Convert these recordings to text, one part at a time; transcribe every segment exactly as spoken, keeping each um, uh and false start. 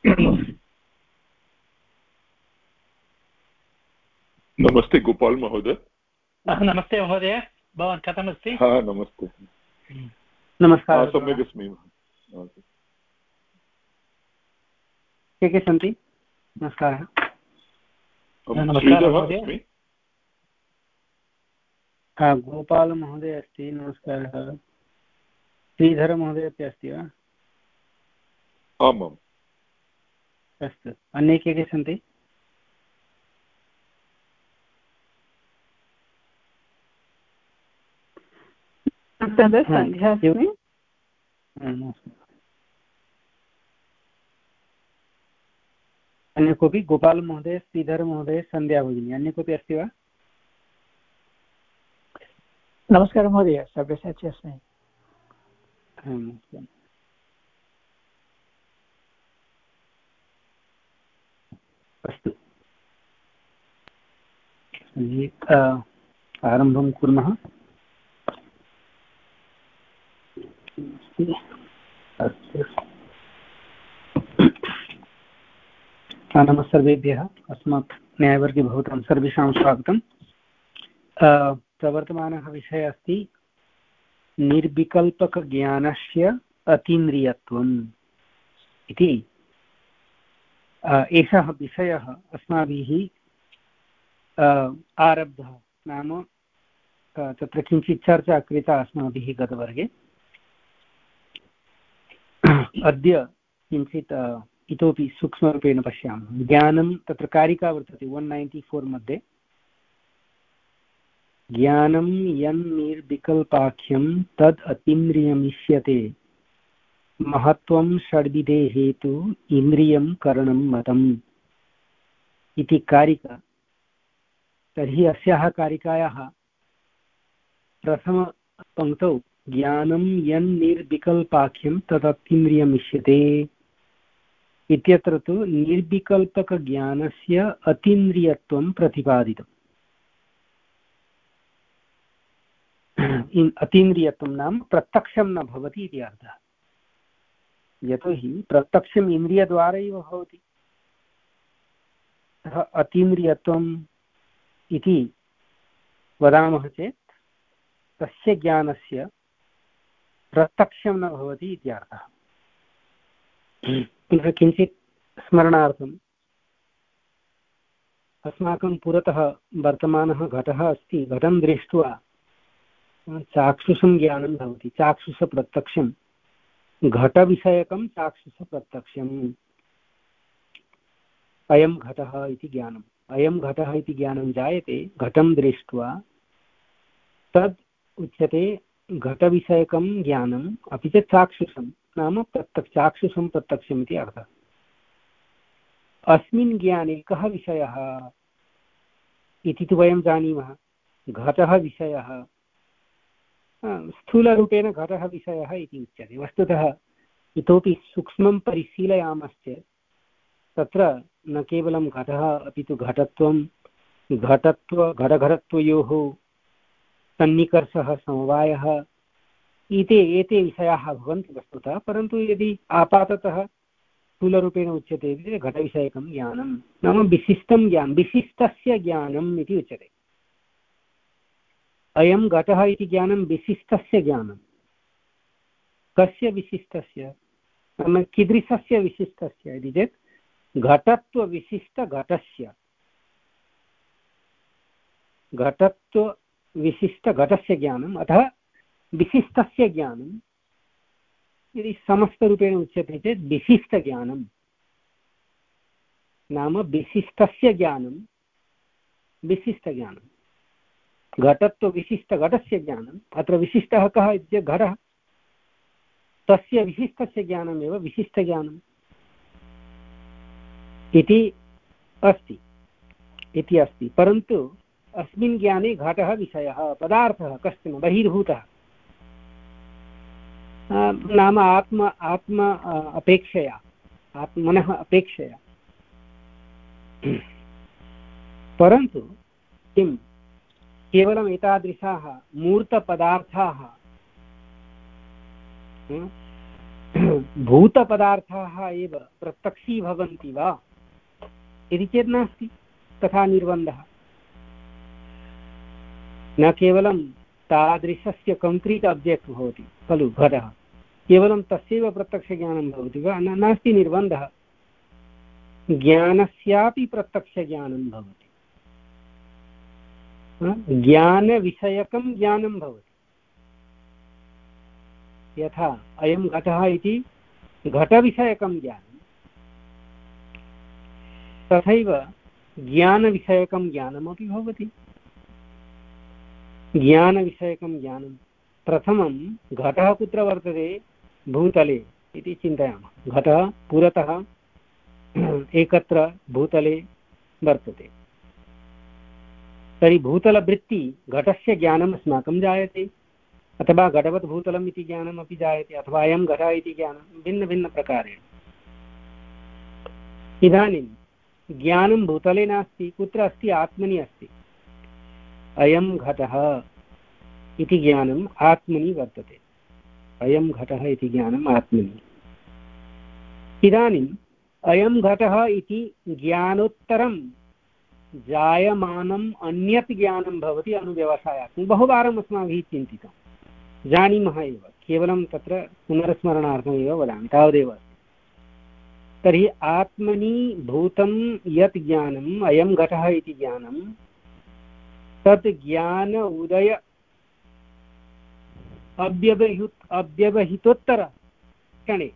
नमस्ते गोपाल महोदय। नमस्ते महोदय, भवान् कथमस्ति? हा नमस्ते। नमस्कारः। सम्यक् अस्मि। के के सन्ति? नमस्कारः। नमस्कारः महोदय। गोपालमहोदय अस्ति, नमस्कारः। श्रीधरमहोदय अपि अस्ति वा? आमाम्। अस्तु, अन्ये के के सन्ति? सन्ध्या अस्मि। अन्य कोऽपि? गोपालमहोदय, श्रीधरमहोदय, सन्ध्या भगिनी, अन्य कोऽपि अस्ति वा? नमस्कारः महोदय, सव्यसाची अस्मि। अस्तु, आरम्भं कुर्मः। नमः सर्वेभ्यः। अस्मात् न्यायवर्गे भवतां सर्वेषां स्वागतम्। प्रवर्तमानः विषयः अस्ति निर्विकल्पकज्ञानस्य अतीन्द्रियत्वम् इति। एषः विषयः अस्माभिः आरब्धः, नाम तत्र किञ्चित् चर्चा कृता अस्माभिः गतवर्गे। अद्य किञ्चित् इतोपि सूक्ष्मरूपेण पश्यामः। ज्ञानं, तत्र कारिका वर्तते वन् नैन्टि फोर् मध्ये। ज्ञानं यन्निर्विकल्पाख्यं तद् अतीन्द्रियमिष्यते, महत्त्वं षड्विधे हेतु इन्द्रियं करणं मतम् इति कारिका। तर्हि अस्याः कारिकायाः प्रथमपङ्क्तौ ज्ञानं यन्निर्विकल्पाख्यं तदतीन्द्रियमिष्यते इत्यत्र तु निर्विकल्पकज्ञानस्य अतीन्द्रियत्वं प्रतिपादितम्। अतीन्द्रियत्वं नाम प्रत्यक्षं न भवति इति अर्थः। यतोहि प्रत्यक्षम् इन्द्रियद्वारा एव भवति। अतः अतीन्द्रियत्वम् इति वदामः चेत् तस्य ज्ञानस्य प्रत्यक्षं न भवति इति अर्थः। पुनः किञ्चित् स्मरणार्थम्, अस्माकं पुरतः वर्तमानः घटः अस्ति। घटं दृष्ट्वा चाक्षुषं ज्ञानं भवति, चाक्षुषप्रत्यक्षं। घटविषयकं चाक्षुषप्रत्यक्षम्। अयं घटः इति ज्ञानम्, अयं घटः इति ज्ञानं जायते घटं दृष्ट्वा। तद् उच्यते घटविषयकं ज्ञानम्, अपि च चाक्षुषं नाम प्रत्यक्ष चाक्षुषं प्रत्यक्षम् इति अर्थः। अस्मिन् ज्ञाने कः विषयः इति तु वयं जानीमः। घटः विषयः, स्थूलरूपेण घटः विषयः इति उच्यते। वस्तुतः इतोपि सूक्ष्मं परिशीलयामश्चेत् तत्र न केवलं घटः अपि तु घटत्वं, घटत्व घटघटत्वयोः सन्निकर्षः, समवायः, एते एते विषयाः भवन्ति वस्तुतः। परन्तु यदि आपाततः स्थूलरूपेण उच्यते चेत् घटविषयकं ज्ञानं नाम विशिष्टं ज्ञानं, विशिष्टस्य ज्ञानम् इति उच्यते। अयं घटः इति ज्ञानं विशिष्टस्य ज्ञानं। कस्य विशिष्टस्य नाम कीदृशस्य विशिष्टस्य इति चेत् घटत्वविशिष्टघटस्य, घटत्वविशिष्टघटस्य ज्ञानम्। अतः विशिष्टस्य ज्ञानं यदि समस्तरूपेण उच्यते चेत् विशिष्टज्ञानं नाम विशिष्टस्य ज्ञानं, विशिष्टज्ञानं। घटत्वविशिष्टघटस्य ज्ञानम्। अत्र विशिष्टः कः इति चेत् घटः, तस्य विशिष्टस्य ज्ञानमेव विशिष्टज्ञानम् इति अस्ति इति अस्ति। परन्तु अस्मिन् ज्ञाने घटः विषयः, पदार्थः कश्चन बहिर्भूतः, नाम आत्म आत्म अपेक्षया, आत्मनः अपेक्षया। परन्तु किं केवलम् एतादृशाः मूर्तपदार्थाः भूतपदार्थाः एव प्रत्यक्षी भवन्ति वा इति चेत् नास्ति तथा निर्बन्धः। न केवलं तादृशस्य कङ्क्रीट् अब्जेक्ट् भवति खलु घटः, केवलं तस्यैव प्रत्यक्षज्ञानं भवति वा, न नास्ति निर्बन्धः। ज्ञानस्यापि प्रत्यक्षज्ञानं भवति, ज्ञानविषयकं ज्ञानं भवति। यथा अयं घटः इति घटविषयकं ज्ञानं, तथैव ज्ञानविषयकं ज्ञानमपि भवति। ज्ञानविषयकं ज्ञानं प्रथमं घटः कुत्र वर्तते, भूतले इति चिन्तयामः। घटः पुरतः एकत्र भूतले वर्तते, तर्हि भूतलवृत्ति घटस्य ज्ञानम् अस्माकं जायते, अथवा घटवत् भूतलम् इति ज्ञानमपि जायते, अथवा अयं घटः इति ज्ञानं भिन्नभिन्नप्रकारेण। इदानीं ज्ञानं भूतले नास्ति, कुत्र अस्ति, आत्मनि अस्ति। अयं घटः इति ज्ञानम् आत्मनि वर्तते, अयं घटः इति ज्ञानम् आत्मनि। इदानीम् अयं घटः इति ज्ञानोत्तरं जायमानम् अन्यत् ज्ञानं भवति अनुव्यवसायात्मकं। बहुवारम् अस्माभिः चिन्तितं, जानीमः एव, केवलं तत्र पुनर्स्मरणार्थमेव वदामि, तावदेव अस्ति। तर्हि आत्मनि भूतं यत् ज्ञानम् अयं घटः इति ज्ञानं, तत् ज्ञान उदय अव्यवहित अव्यवहितोत्तरक्षणे,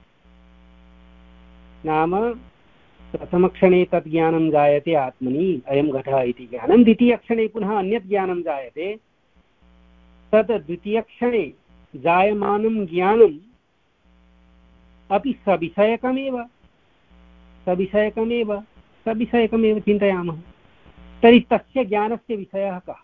नाम प्रथमक्षणे तत् ज्ञानं जायते आत्मनि अयं घटः इति ज्ञानं, द्वितीयक्षणे पुनः अन्यत् ज्ञानं जायते, तत् द्वितीयक्षणे जायमानं ज्ञानम् अपि सविषयकमेव सविषयकमेव सविषयकमेव चिन्तयामः। तर्हि तस्य ज्ञानस्य विषयः कः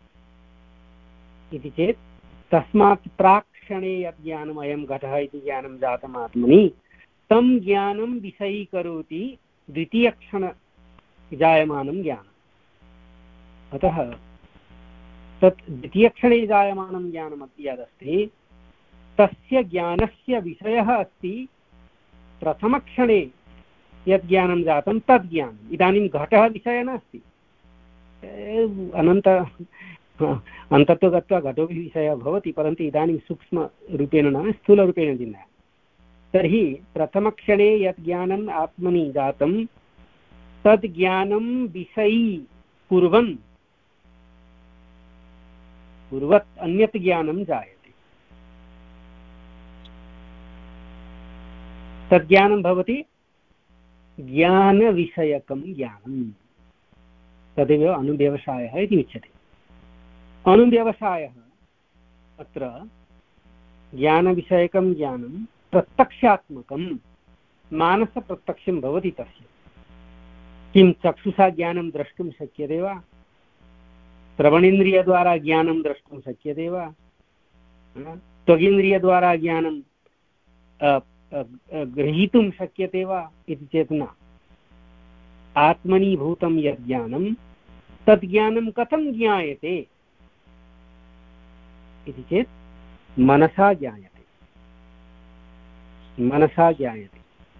इति चेत्, तस्मात् प्राक्क्षणे यत् ज्ञानम् अयं घटः इति ज्ञानं जातम् आत्मनि, तं ज्ञानं विषयीकरोति द्वितीयक्षण जायमानं ज्ञानम्। अतः तत् द्वितीयक्षणे जायमानं ज्ञानमपि यदस्ति, तस्य ज्ञानस्य विषयः अस्ति प्रथमक्षणे यत् ज्ञानं जातं तद् ज्ञानम्। इदानीं घटः विषयः नास्ति, अनन्त अन्ततो गत्वा घटोपि विषयः भवति, परन्तु इदानीं सूक्ष्मरूपेण न स्थूलरूपेण चिन्तयामः। तर्हि प्रथमक्षणे यत् ज्ञानम् आत्मनि जातं तद् ज्ञानं विषयी कुर्वन् कुर्वत् अन्यत् ज्ञानं जायते। तद् ज्ञानं भवति ज्ञानविषयकं ज्ञानं, तदेव अनुव्यवसायः इति उच्यते। अनुव्यवसायः अत्र ज्ञानविषयकं ज्ञानं प्रत्यक्षात्मकं मानसप्रत्यक्षं भवति। तस्य किं चक्षुषा ज्ञानं द्रष्टुं शक्यते वा, श्रवणेन्द्रियद्वारा ज्ञानं द्रष्टुं शक्यते वा, त्वगिन्द्रियद्वारा ज्ञानं ग्रहीतुं शक्यते वा इति चेत् न। आत्मनीभूतं यत् ज्ञानं तद् ज्ञानं कथं ज्ञायते इति चेत् मनसा ज्ञायते, मनसा ज्ञायते।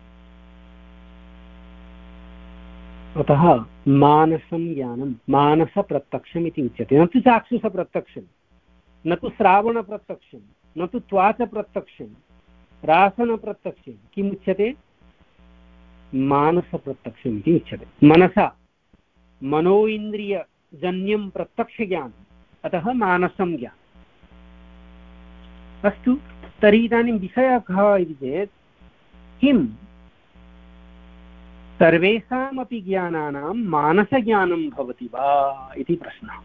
अतः मानसं ज्ञानं मानसप्रत्यक्षम् इति उच्यते, न तु चाक्षुषप्रत्यक्षं, न तु श्रावणप्रत्यक्षं, न तु त्वाचप्रत्यक्षं, रासनप्रत्यक्षं। किम् उच्यते? मानसप्रत्यक्षम् इति उच्यते। मनसा मनो इन्द्रियजन्यं प्रत्यक्षज्ञानम्, अतः मानसं ज्ञानम्। अस्तु, तर्हि इदानीं विषयः कः इति चेत्, किं सर्वेषामपि ज्ञानानां मानसज्ञानं भवति वा इति प्रश्नः।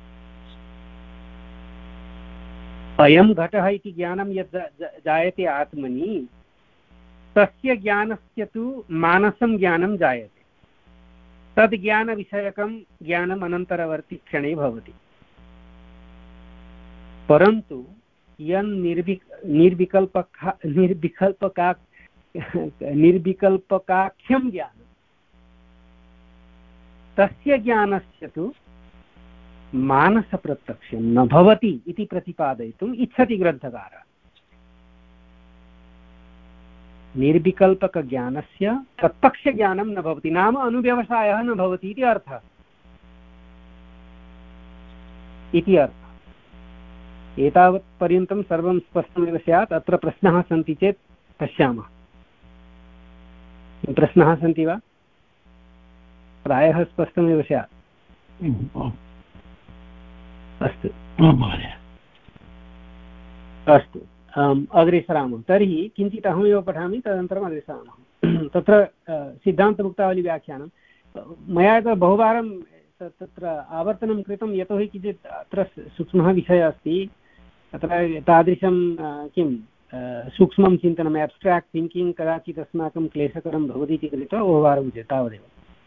अयं घटः इति ज्ञानं यत् जायते आत्मनि, तस्य ज्ञानस्य तु मानसं ज्ञानं जायते। तद् ज्ञानविषयकं ज्ञानम् अनन्तरवर्ति क्षणे भवति। परन्तु यन् निर्वि निर्विकल्पका निर्विकल्पका निर्विकल्पकाख्यं ज्ञानं, तस्य ज्ञानस्य तु मानसप्रत्यक्षं न भवति इति प्रतिपादयितुम् इच्छति ग्रन्थकारः। निर्विकल्पकज्ञानस्य प्रत्यक्षज्ञानं न भवति, नाम अनुव्यवसायः न भवति इति अर्थः इति अर्थः। एतावत् पर्यन्तं सर्वं स्पष्टमेव स्यात्। अत्र प्रश्नाः सन्ति चेत् पश्यामः। प्रश्नाः सन्ति वा? प्रायः स्पष्टमेव स्यात्। अस्तु अस्तु अग्रे सरामः। तर्हि किञ्चित् अहमेव पठामि, तदनन्तरम् अग्रे सरामः। तत्र सिद्धान्तमुक्तावलीव्याख्यानं मया तु बहुवारं तत्र आवर्तनं कृतं, यतोहि किञ्चित् अत्र सूक्ष्मः विषयः अस्ति। अत्र तादृशं किं सूक्ष्मं चिन्तनम्, एब्स्ट्राक्ट् थिङ्किङ्ग् कदाचित् अस्माकं क्लेशकरं भवति इति कृत्वा बहुवारं तावदेव।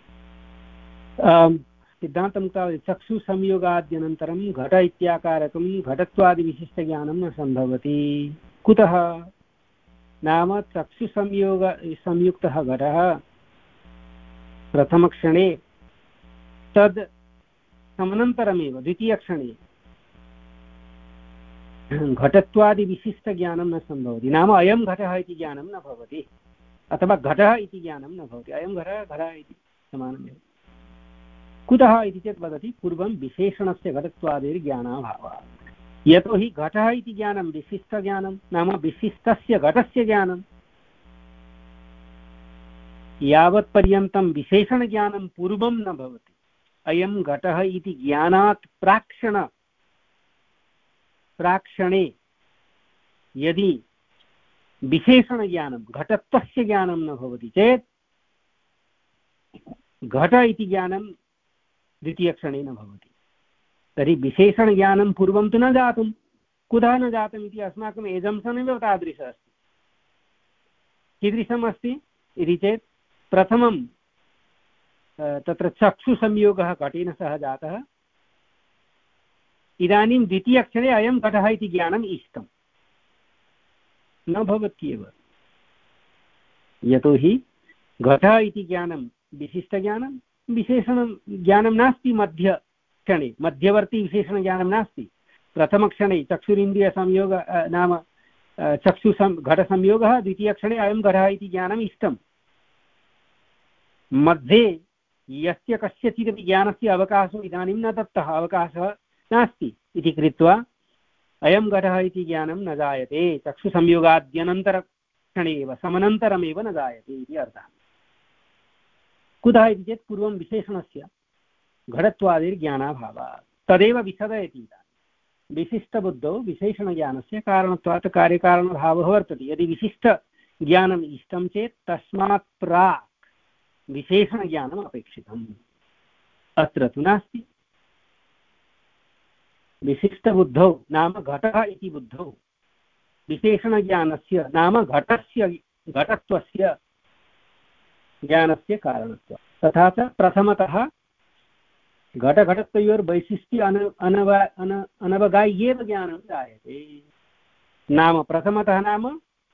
सिद्धान्तमुक्तावली चक्षुसंयोगाद्यनन्तरं घट इत्याकारकं घटत्वादिविशिष्टज्ञानं न सम्भवति। कुतः? नाम चक्षुसंयोग संयुक्तः घटः प्रथमक्षणे तद् समनन्तरमेव द्वितीयक्षणे घटत्वादिविशिष्टज्ञानं न सम्भवति। नाम अयं घटः इति ज्ञानं न भवति, अथवा घटः इति ज्ञानं न भवति। अयं घटः घटः इति समानमेव। कुतः इति चेत् वदति पूर्वं विशेषणस्य घटत्वादिर्ज्ञानाभावः। यतोहि घटः इति ज्ञानं विशिष्टज्ञानं, नाम विशिष्टस्य घटस्य ज्ञानं। यावत्पर्यन्तं विशेषणज्ञानं पूर्वं न भवति, अयं घटः इति ज्ञानात् प्राक्षण प्राक्षणे यदि विशेषणज्ञानं घटत्वस्य ज्ञानं न भवति चेत् घट इति ज्ञानं द्वितीयक्षणे न भवति। तर्हि विशेषणज्ञानं पूर्वं तु न जातं। कुतः न जातम् इति अस्माकम् एजम्सन् तादृशः अस्ति। कीदृशम् अस्ति इति चेत् प्रथमं तत्र चक्षुसंयोगः घटेन सह जातः, इदानीं द्वितीयक्षणे अयं घटः इति ज्ञानम् इष्टं न भवत्येव। यतोहि घटः इति ज्ञानं विशिष्टज्ञानं, विशेषणं ज्ञानं नास्ति। मध्यक्षणे मध्यवर्ती विशेषणज्ञानं नास्ति। प्रथमक्षणे चक्षुरिन्द्रियसंयोग नाम चक्षुसं घटसंयोगः, द्वितीयक्षणे अयं घटः इति ज्ञानम् इष्टं। मध्ये यस्य कस्यचिदपि ज्ञानस्य अवकाशः इदानीं न दत्तः, अवकाशः नास्ति इति कृत्वा अयं घटः इति ज्ञानं न जायते। चक्षुसंयोगाद्यनन्तरक्षणे एव समनन्तरमेव न जायते इति अर्थः। कुतः इति चेत् पूर्वं विशेषणस्य घटत्वादिर्ज्ञानाभावः। तदेव विशदयति। विशिष्टबुद्धौ विशेषणज्ञानस्य कारणत्वात् कार्यकारणभावः वर्तते। यदि विशिष्टज्ञानम् इष्टं चेत् तस्मात् प्राक् विशेषणज्ञानम् अपेक्षितम्। अत्र तु नास्ति। विशिष्टबुद्धौ नाम घटः इति बुद्धौ विशेषणज्ञानस्य नाम घटस्य घटत्वस्य ज्ञानस्य कारणत्वं। तथा च प्रथमतः घटघटत्वयोर्वैशिष्ट्य अन अनव अन अनवगाय्येव ज्ञानं जायते। नाम प्रथमतः नाम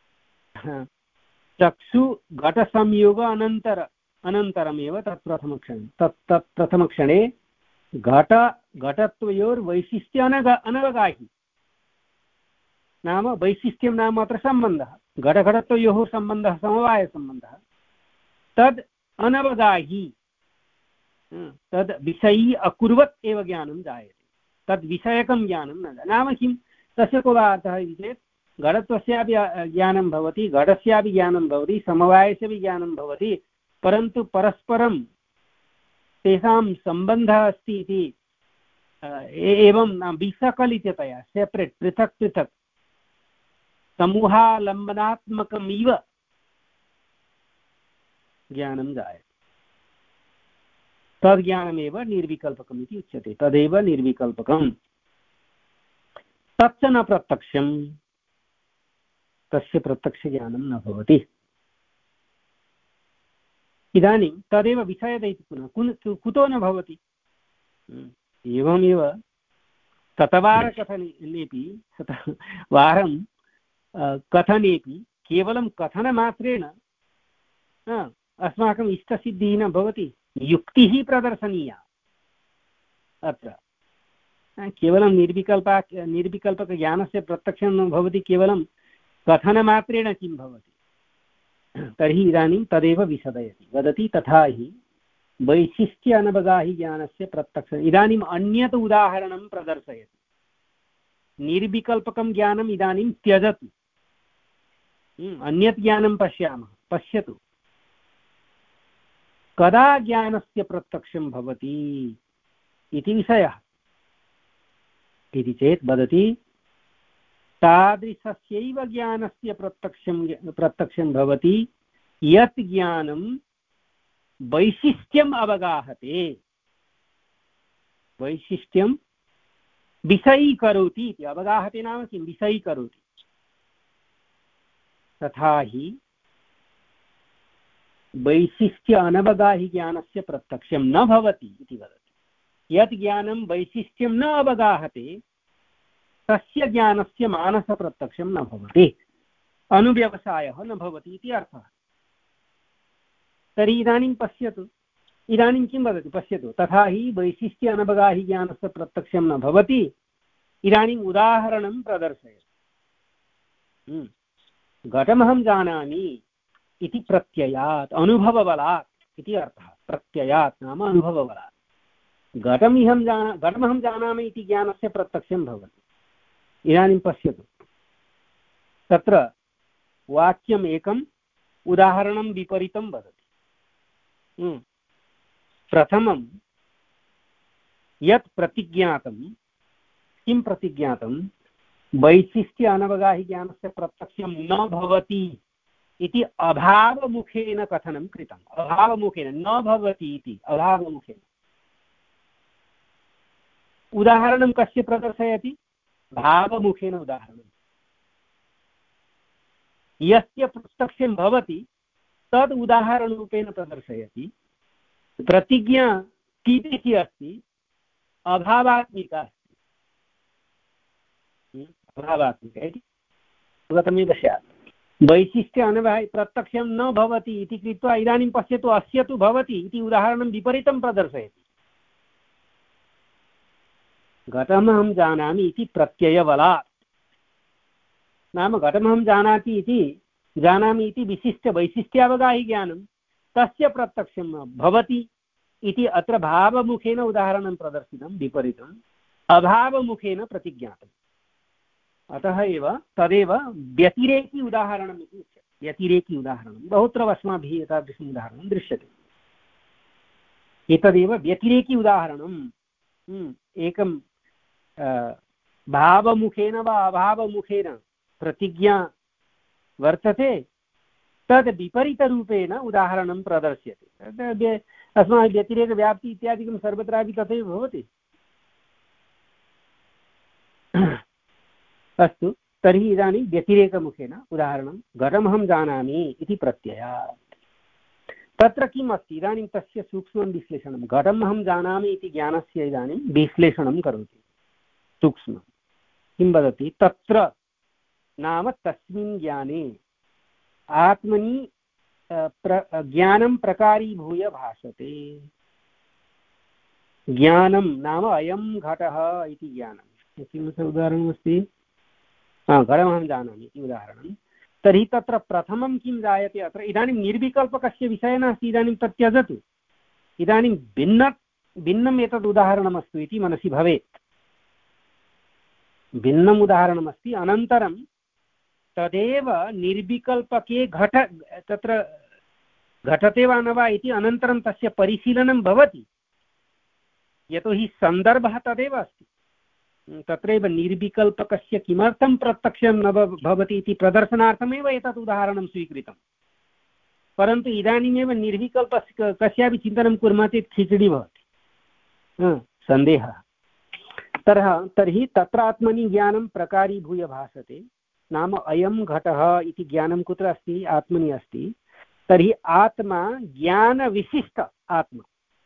चक्षु घटसंयोग अनन्तर अनन्तरमेव तत् प्रथमक्षणे तत् तत् प्रथमक्षणे घट घटत्वयोर्वैशिष्ट्य अनग अनवगाहि नाम वैशिष्ट्यं नाम अत्र सम्बन्धः। घटघटत्वयोः सम्बन्धः समवायसम्बन्धः। तद् अनवगाहि तद् विषयी अकुर्वत् एव ज्ञानं जायते। तद् विषयकं ज्ञानं न जायते। नाम किं तस्य को वा अर्थः इति चेत् घटत्वस्यापि ज्ञानं भवति, घटस्यापि ज्ञानं भवति, समवायस्यापि ज्ञानं भवति, परन्तु परस्परं तेषां सम्बन्धः अस्ति इति एवं विसकलिततया सेपरेट् पृथक् पृथक् समूहालम्बनात्मकमिव ज्ञानं जायते। तद्ज्ञानमेव निर्विकल्पकम् इति उच्यते। तदेव निर्विकल्पकम्। तच्च न प्रत्यक्षं, तस्य प्रत्यक्षज्ञानं न भवति। इदानीं तदेव विषयते इति पुनः कुतो न भवति? एवमेव शतवारकथनेपि शतवारं कथनेपि केवलं कथनमात्रेण अस्माकम् इष्टसिद्धिः न भवति। युक्तिः प्रदर्शनीया। अत्र केवलं निर्विकल्पा निर्विकल्पकज्ञानस्य प्रत्यक्षं न भवति, केवलं कथनमात्रेण किं भवति। तर्हि इदानीं तदेव विशदयति, वदति तथा हि वैशिष्ट्य अनवगाहि ज्ञानस्य प्रत्यक्ष। इदानीम् अन्यत् उदाहरणं प्रदर्शयति। निर्विकल्पकं ज्ञानम् इदानीं त्यजतु, अन्यत् ज्ञानं पश्यामः। पश्यतु कदा ज्ञानस्य प्रत्यक्षं भवति इति विषयः। इति चेत् वदति तादृशस्यैव ज्ञानस्य प्रत्यक्षं प्रत्यक्षं भवति यत् ज्ञानं वैशिष्ट्यम् अवगाहते, वैशिष्ट्यं विषयीकरोति इति। अवगाहते नाम किं? विषयीकरोति। तथा हि वैशिष्ट्य अनवगाहि ज्ञानस्य प्रत्यक्षं न भवति इति वदति। यत् ज्ञानं वैशिष्ट्यं न अवगाहते तस्य ज्ञानस्य मानसप्रत्यक्षं न भवति, अनुव्यवसायः न भवति इति अर्थः। तर्हि इदानीं पश्यतु, इदानीं किं वदति पश्यतु। तथा हि वैशिष्ट्य अनवगाहि ज्ञानस्य प्रत्यक्षं न भवति। इदानीम् उदाहरणं प्रदर्शयति। घटमहं जानामि इति प्रत्ययात्, अनुभवबलात् इति अर्थः। प्रत्ययात् नाम अनुभवबलात्। घटमिहं जाना घटमहं जानामि इति ज्ञानस्य प्रत्यक्षं भवति। इदानीं पश्यतु, तत्र वाक्यम् एकम्, उदाहरणं विपरीतं वदति। प्रथमं यत् प्रतिज्ञातं, किं प्रतिज्ञातं? वैशिष्ट्य अनवगाहि ज्ञानस्य प्रत्यक्षं न भवति इति अभावमुखेन कथनं कृतम्। अभावमुखेन, न भवति इति अभावमुखेन। उदाहरणं कस्य प्रदर्शयति? भावमुखेन उदाहरणं। यस्य प्रत्यक्षं भवति तद् उदाहरणरूपेण प्रदर्शयति। प्रतिज्ञा कीदृशी अस्ति? अभावात्मिका अस्ति। अभावात्मिका इति गतमेव स्यात्। वैशिष्ट्य अनवगाहि प्रत्यक्षं न भवति इति कृत्वा इदानीं पश्यतु, अस्य तु भवति इति उदाहरणं विपरीतं प्रदर्शयति। घटमहं जानामि इति प्रत्ययबलात्, नाम घटमहं जानाति इति जानामि इति विशिष्ट वैशिष्ट्यावगाहि ज्ञानं तस्य प्रत्यक्षं भवति इति अत्र भावमुखेन उदाहरणं प्रदर्शितं, विपरीतम् अभावमुखेन प्रतिज्ञातम्। अतः एव तदेव व्यतिरेकी उदाहरणम् इति उच्यते। व्यतिरेकी उदाहरणं बहुत्र अस्माभिः एतादृशम् उदाहरणं दृश्यते। एतदेव व्यतिरेकी उदाहरणम्। एकं भावमुखेन वा अभावमुखेन प्रतिज्ञा वर्तते, तद् विपरीतरूपेण उदाहरणं प्रदर्श्यते। अस्माभिः व्यतिरेकव्याप्ति इत्यादिकं सर्वत्रापि तथैव भवति। अस्तु, तर्हि इदानीं व्यतिरेकमुखेन उदाहरणं घटमहं जानामि इति प्रत्ययात्। तत्र किम् अस्ति? इदानीं तस्य सूक्ष्मं विश्लेषणं। घटमहं जानामि इति ज्ञानस्य इदानीं विश्लेषणं करोति सूक्ष्मं। किं वदति? तत्र नाम तस्मिन् ज्ञाने आत्मनि प्र ज्ञानं प्रकारीभूय भासते। ज्ञानं नाम अयं घटः इति ज्ञानं। किमस्य उदाहरणमस्ति? हा, घटमहं जानामि इति उदाहरणं। तर्हि तत्र प्रथमं किं जायते? अत्र इदानीं निर्विकल्पकस्य विषयः नास्ति, इदानीं तत् त्यजतु। इदानीं भिन्न भिन्नम् एतद् उदाहरणमस्तु इति मनसि भवेत्। भिन्नम् उदाहरणमस्ति, अनन्तरं तदेव निर्विकल्पके घट तत्र घटते वा न वा इति अनन्तरं तस्य परिशीलनं भवति, यतोहि सन्दर्भः तदेव अस्ति। तत्रैव निर्विकल्पकस्य किमर्थं प्रत्यक्षं न भवति इति प्रदर्शनार्थमेव एतत् उदाहरणं स्वीकृतं। परन्तु इदानीमेव निर्विकल्पस्य कस्यापि चिन्तनं कुर्मः चेत् खिचडी भवति, सन्देहः। तरः तर्हि तत्र आत्मनि ज्ञानं प्रकारीभूय भासते, नाम अयं घटः इति ज्ञानं कुत्र अस्ति? आत्मनि अस्ति। तर्हि आत्मा ज्ञानविशिष्ट आत्मा।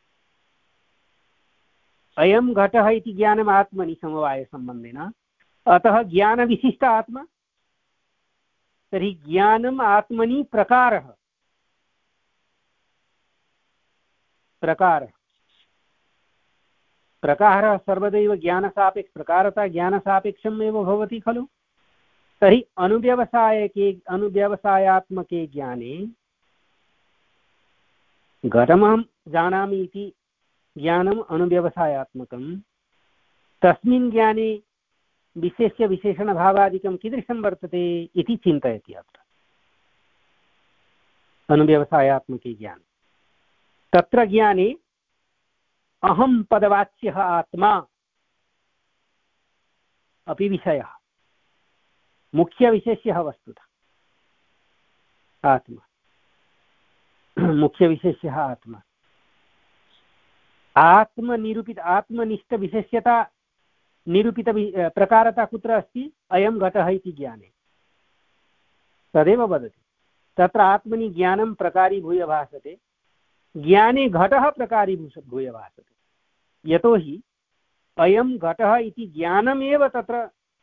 अयं घटः इति ज्ञानम् आत्मनि समवायसम्बन्धेन, अतः ज्ञानविशिष्ट आत्मा। तर्हि ज्ञानम् आत्मनि प्रकारः प्रकारः प्रकारः सर्वदैव ज्ञानसापेक्ष प्रकारता ज्ञानसापेक्षम् एव भवति खलु। तर्हि अनुव्यवसायके अनुव्यवसायात्मके ज्ञाने घटमहं जानामि इति ज्ञानम् अनुव्यवसायात्मकं, तस्मिन् ज्ञाने विशेष्य विशेषणभावादिकं कीदृशं वर्तते इति चिन्तयति अत्र अनुव्यवसायात्मके ज्ञाने। तत्र ज्ञाने अहं पदवाच्यः आत्मा अपि विषयः, मुख्यविशेष्यः वस्तुतः आत्मा, मुख्यविशेष्यः आत्मा। आत्मनिरूपित आत्मनिष्ठविशेष्यता निरूपित प्रकारता कुत्र अस्ति? अयं घटः इति ज्ञाने। तदेव वदति तत्र आत्मनि ज्ञानं प्रकारीभूय भासते, ज्ञाने घटः प्रकारीभूय भासते। यतोहि अयं घटः इति ज्ञानमेव तत्र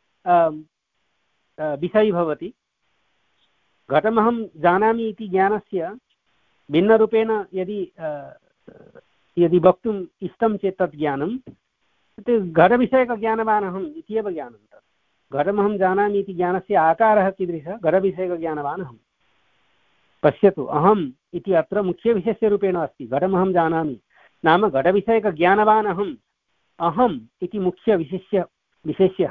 विषयी भवति। घटमहं जानामि इति ज्ञानस्य भिन्नरूपेण यदि यदि वक्तुम् इष्टं चेत् तत् ज्ञानं घटविषयकज्ञानवान् अहम् इत्येव ज्ञानं। तत् घटमहं जानामि इति ज्ञानस्य आकारः कीदृशः? घटविषयकज्ञानवान् अहं। पश्यतु, अहम् इति अत्र मुख्यविशेष्यरूपेण अस्ति। घटमहं जानामि नाम घटविषयकज्ञानवान् अहम्, अहम् इति मुख्यविशेष्य विशेष्यः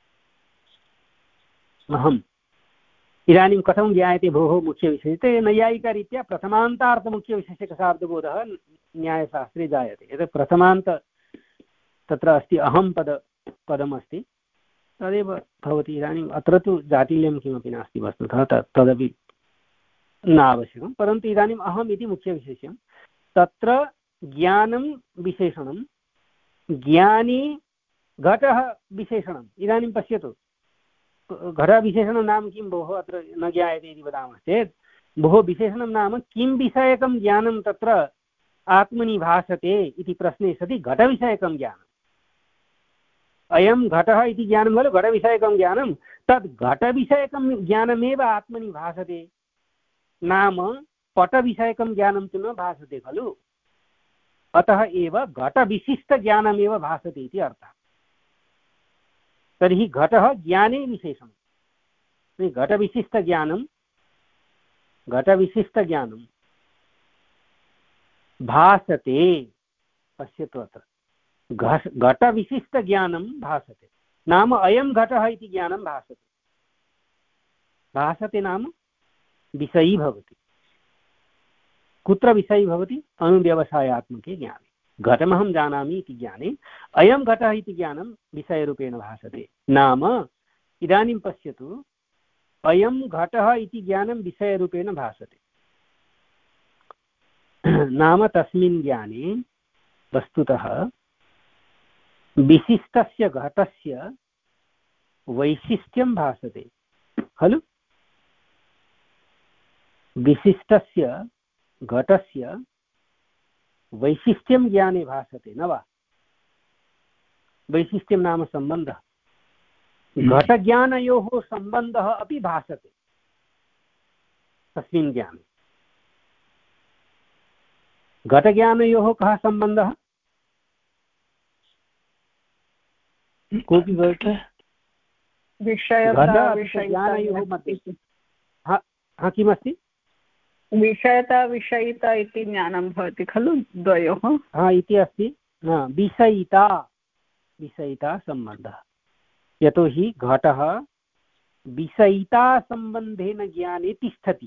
अहम्। इदानीं कथं ज्ञायते भोः मुख्यविशेषते? नैयायिकरीत्या प्रथमान्तार्थमुख्यविशेषकशाब्दबोधः न्यायशास्त्रे जायते। यत् प्रथमान्त तत्र अस्ति अहं पद पदमस्ति, तदेव भवति। इदानीम् अत्र तु जातीयं किमपि नास्ति वस्तुतः, तदपि न आवश्यकं। परन्तु इदानीम् अहम् इति मुख्यविशेष्यं, तत्र ज्ञानं विशेषणं, ज्ञानी घटः विशेषणम्। इदानीं पश्यतु, घटविशेषणं नाम किं भोः? अत्र न ज्ञायते इति वदामः चेत् भोः विशेषणं नाम किं विषयकं ज्ञानं तत्र आत्मनि भासते इति प्रश्ने सति घटविषयकं ज्ञानम्। अयं घटः इति ज्ञानं खलु घटविषयकं ज्ञानं, तद् घटविषयकं ज्ञानमेव आत्मनि भासते, नाम पटविषयकं ज्ञानं तु न भासते खलु। अतः एव घटविशिष्टज्ञानमेव भासते इति अर्थः। तर्हि घटः ज्ञाने विशेषणं, घटविशिष्टज्ञानं घटविशिष्टज्ञानं भासते। पश्यतु अत्र घटविशिष्टज्ञानं भासते नाम अयं घटः इति ज्ञानं भासते। भासते नाम विषयी भवति। कुत्र विषयी भवति? अनुव्यवसायात्मके ज्ञाने। घटमहं जानामि इति ज्ञाने अयं घटः इति ज्ञानं विषयरूपेण भासते। नाम इदानीं पश्यतु, अयं घटः इति ज्ञानं विषयरूपेण भासते, नाम तस्मिन् ज्ञाने वस्तुतः विशिष्टस्य घटस्य वैशिष्ट्यं भासते खलु। विशिष्टस्य घटस्य वैशिष्ट्यं ज्ञाने भासते न वा? वैशिष्ट्यं नाम सम्बन्धः। घटज्ञानयोः सम्बन्धः अपि भासते तस्मिन् ज्ञाने। घटज्ञानयोः कः सम्बन्धः? कोऽपि वदति? घटज्ञानयोः मध्ये हा किमस्ति? विषयता विषयिता इति ज्ञानं भवति खलु द्वयोः। हा इति अस्ति विषयिता विषयिता सम्बन्धः। यतोहि घटः विषयिता सम्बन्धेन ज्ञाने तिष्ठति,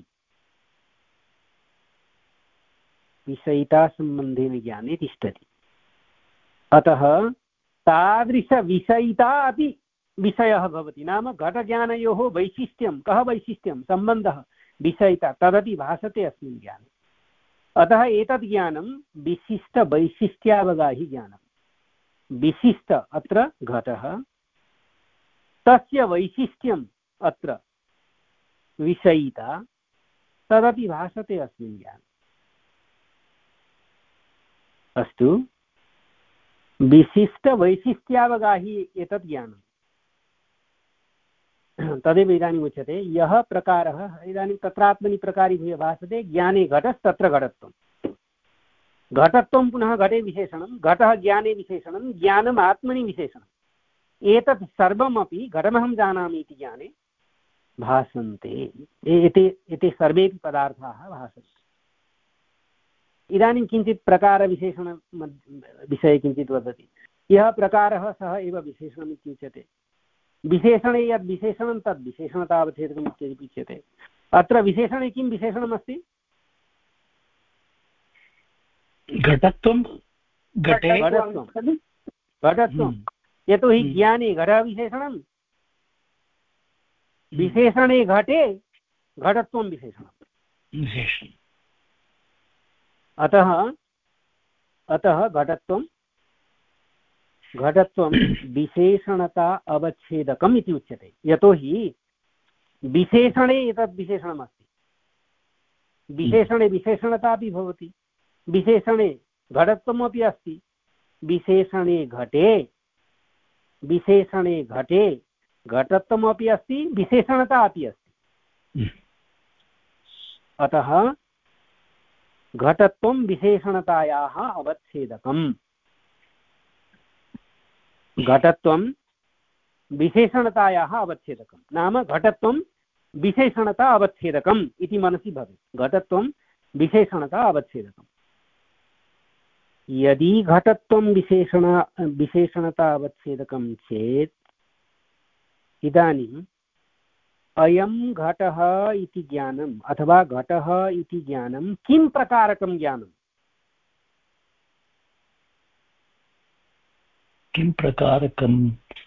विषयिता सम्बन्धेन ज्ञाने तिष्ठति। अतः तादृशविषयिता अपि विषयः भवति, नाम घटज्ञानयोः वैशिष्ट्यं। कः वैशिष्ट्यं? सम्बन्धः, विषयिता, तदपि भासते अस्मिन् ज्ञाने। अतः एतद् ज्ञानं विशिष्टवैशिष्ट्यावगाहि ज्ञानं। विशिष्ट अत्र घटः, तस्य वैशिष्ट्यम् अत्र विषयिता, तदपि भासते अस्मिन् ज्ञाने। अस्तु, विशिष्टवैशिष्ट्यावगाहि एतत् ज्ञानं। तदेव इदानीम् उच्यते यः प्रकारः। इदानीं तत्रात्मनि प्रकारीभूय भासते, ज्ञाने घटस्तत्र घटत्वं। घटत्वं पुनः घटे विशेषणं, घटः ज्ञाने विशेषणं, ज्ञानम् आत्मनि विशेषणम्। एतत् सर्वमपि घटमहं जानामि इति ज्ञाने भासन्ते। एते एते सर्वेपि पदार्थाः भासन्ते। इदानीं किञ्चित् प्रकारविशेषण विषये किञ्चित् वदति। यः प्रकारः सः एव विशेषणम् इत्युच्यते। विशेषणे यद् विशेषणं तद् विशेषणतावच्छेदकम् इत्यपि उच्यते। अत्र विशेषणे किं विशेषणमस्ति? घटत्वं घटे घटत्वं घटत्वं यतोहि ज्ञाने घटविशेषणं, विशेषणे घटे घटत्वं विशेषणं विशेषणम्। अतः अतः घटत्वं घटत्वं विशेषणता अवच्छेदकम् इति उच्यते। यतोहि विशेषणे एतद् विशेषणमस्ति, विशेषणे विशेषणता अपि भवति, विशेषणे घटत्वमपि अस्ति, विशेषणे घटे विशेषणे घटे घटत्वमपि अस्ति, विशेषणता अपि अस्ति। अतः घटत्वं विशेषणतायाः अवच्छेदकम्। घटत्वं विशेषणतायाः अवच्छेदकं नाम घटत्वं विशेषणता अवच्छेदकम् इति मनसि भवेत्। घटत्वं विशेषणता अवच्छेदकम्। यदि घटत्वं विशेषण विशेषणता अवच्छेदकं चेत् इदानीम् अयं घटः इति ज्ञानम् अथवा घटः इति ज्ञानं किं प्रकारकं ज्ञानं? किं प्रकारकम्?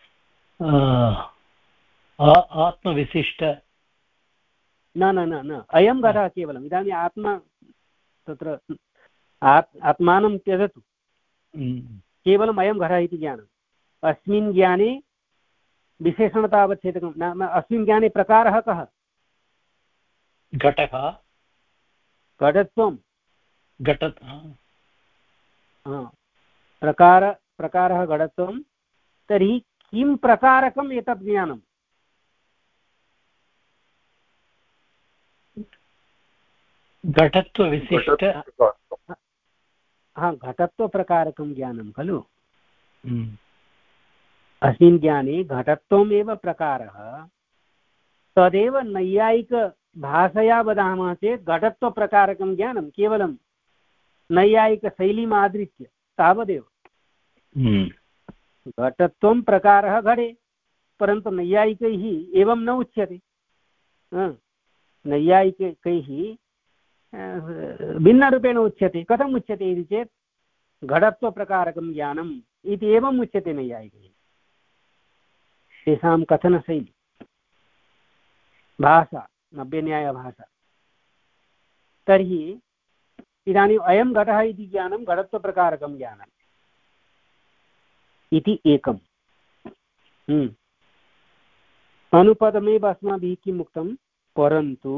आत्मविशिष्ट न न न न अयं घटः केवलम् इदानीम् आत्मा तत्र आत्मानं त्यजतु, केवलम् अयं घटः इति ज्ञानम्। अस्मिन् ज्ञाने विशेषणतावच्छेदकं नाम अस्मिन् ज्ञाने प्रकारः कः? घटः घटत्वं घट प्रकार प्रकारः घटत्वं। तर्हि किं प्रकारकम् एतत् ज्ञानम्? घटत्वविशिष्ट हा घटत्वप्रकारकं ज्ञानं खलु। अस्मिन् ज्ञाने घटत्वमेव प्रकारः। तदेव नैयायिकभाषया वदामः चेत् घटत्वप्रकारकं ज्ञानं केवलं नैयायिकशैलीम् आधृत्य तावदेव। घटत्वं प्रकारः घटे, परन्तु नैयायिकैः एवं न उच्यते। नैयायिकैः भिन्नरूपेण उच्यते। कथम् उच्यते इति चेत् घटत्वप्रकारकं ज्ञानम् इति एवम् उच्यते नैयायिकैः। तेषां कथनशैली, भाषा, नव्यन्यायभाषा। तर्हि इदानीम् अयं घटः इति ज्ञानं घटत्वप्रकारकं ज्ञानम् इति एकम्। अनुपदमेव अस्माभिः किम् उक्तं? परन्तु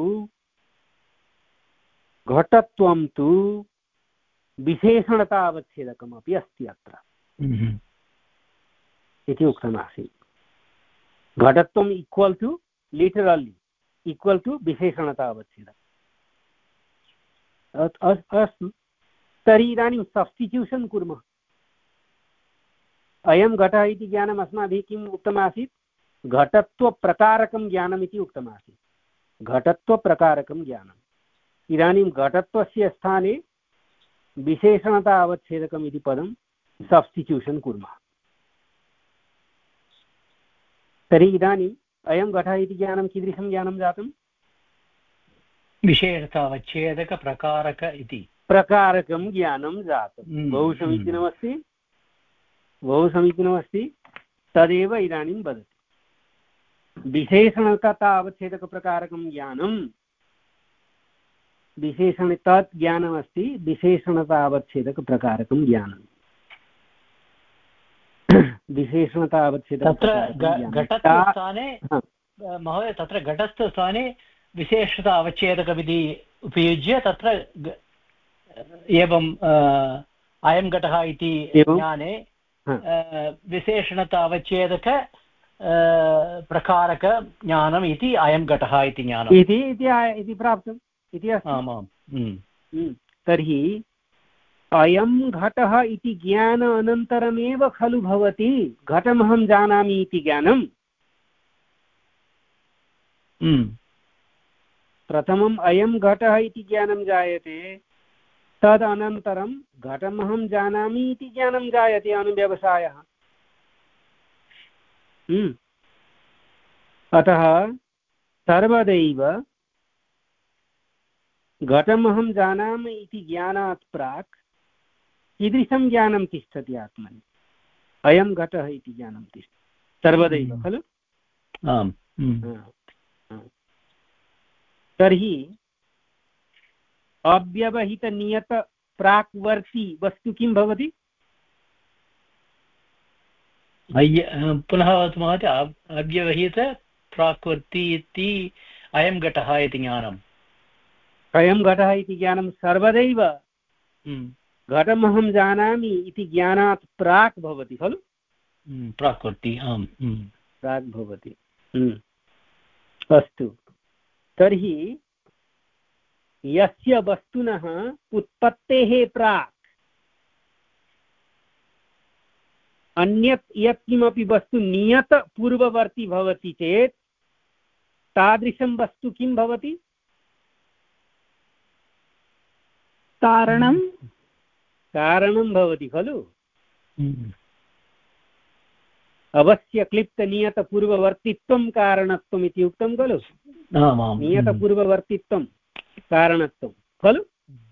घटत्वं तु विशेषणता अवच्छेदकम् अपि अस्ति अत्र इति उक्तमासीत्। घटत्वम् equal to literally equal to विशेषणता अवच्छेदकम्। अस्तु, तर्हि इदानीं सब्स्टिट्यूशन् कुर्मः। अयं घटः इति ज्ञानम् अस्माभिः किम् उक्तमासीत्? घटत्वप्रकारकं ज्ञानम् इति उक्तमासीत्। घटत्वप्रकारकं ज्ञानम्। इदानीं घटत्वस्य स्थाने विशेषणता अवच्छेदकम् इति पदं सब्स्टिट्यूशन् कुर्मः। तर्हि इदानीम् अयं घटः इति ज्ञानं कीदृशं ज्ञानं जातं? विशेषतावच्छेदकप्रकारक इति प्रकारकं ज्ञानं जातं। बहु समीचीनमस्ति, बहु समीचीनमस्ति। तदेव इदानीं वदति। विशेषणता अवच्छेदकप्रकारकं ज्ञानं विशेषण तत् ज्ञानमस्ति विशेषणता अवच्छेदकप्रकारकं ज्ञानं। विशेषणता अवच्छेदक तत्र घटस्थाने महोदय तत्र घटस्थाने विशेषता अवच्छेदकमिति उपयुज्य तत्र एवं अयं घटः इति ज्ञाने विशेषणता अवच्छेदक प्रकारक ज्ञानम् इति अयं घटः इति ज्ञानम् इति प्राप्तम् इति अस्ति। आमां। तर्हि अयं घटः इति ज्ञान अनन्तरमेव खलु भवति घटमहं जानामि इति ज्ञानम्। प्रथमम् अयं घटः इति ज्ञानं जायते, तदनन्तरं घटमहं जानामि इति ज्ञानं जायते अनुव्यवसायः। अतः सर्वदैव घटमहं जानामि इति ज्ञानात् प्राक् कीदृशं ज्ञानं तिष्ठति आत्मनि? अयं घटः इति ज्ञानं तिष्ठति सर्वदैव खलु? आम्। तर्हि अव्यवहितनियत प्राक्वर्ती वस्तु किं भवति? पुनः वदतु महोदय। अव्यवहित प्राक्वर्ती इति अयं घटः इति ज्ञानम्। अयं घटः इति ज्ञानं सर्वदैव घटमहं जानामि इति ज्ञानात् प्राक् भवति खलु? प्राक्वर्ती। आम्, प्राक् भवति। अस्तु, तर्हि यस्य वस्तुनः उत्पत्तेः प्राक् अन्यत् यत्किमपि वस्तु नियतपूर्ववर्ती भवति चेत् तादृशं वस्तु किं भवति? कारणं कारणं भवति खलु? अवश्यक्लिप्तनियतपूर्ववर्तित्वं कारणत्वम् इति उक्तं खलु? नियतपूर्ववर्तित्वं कारणत्वं खलु?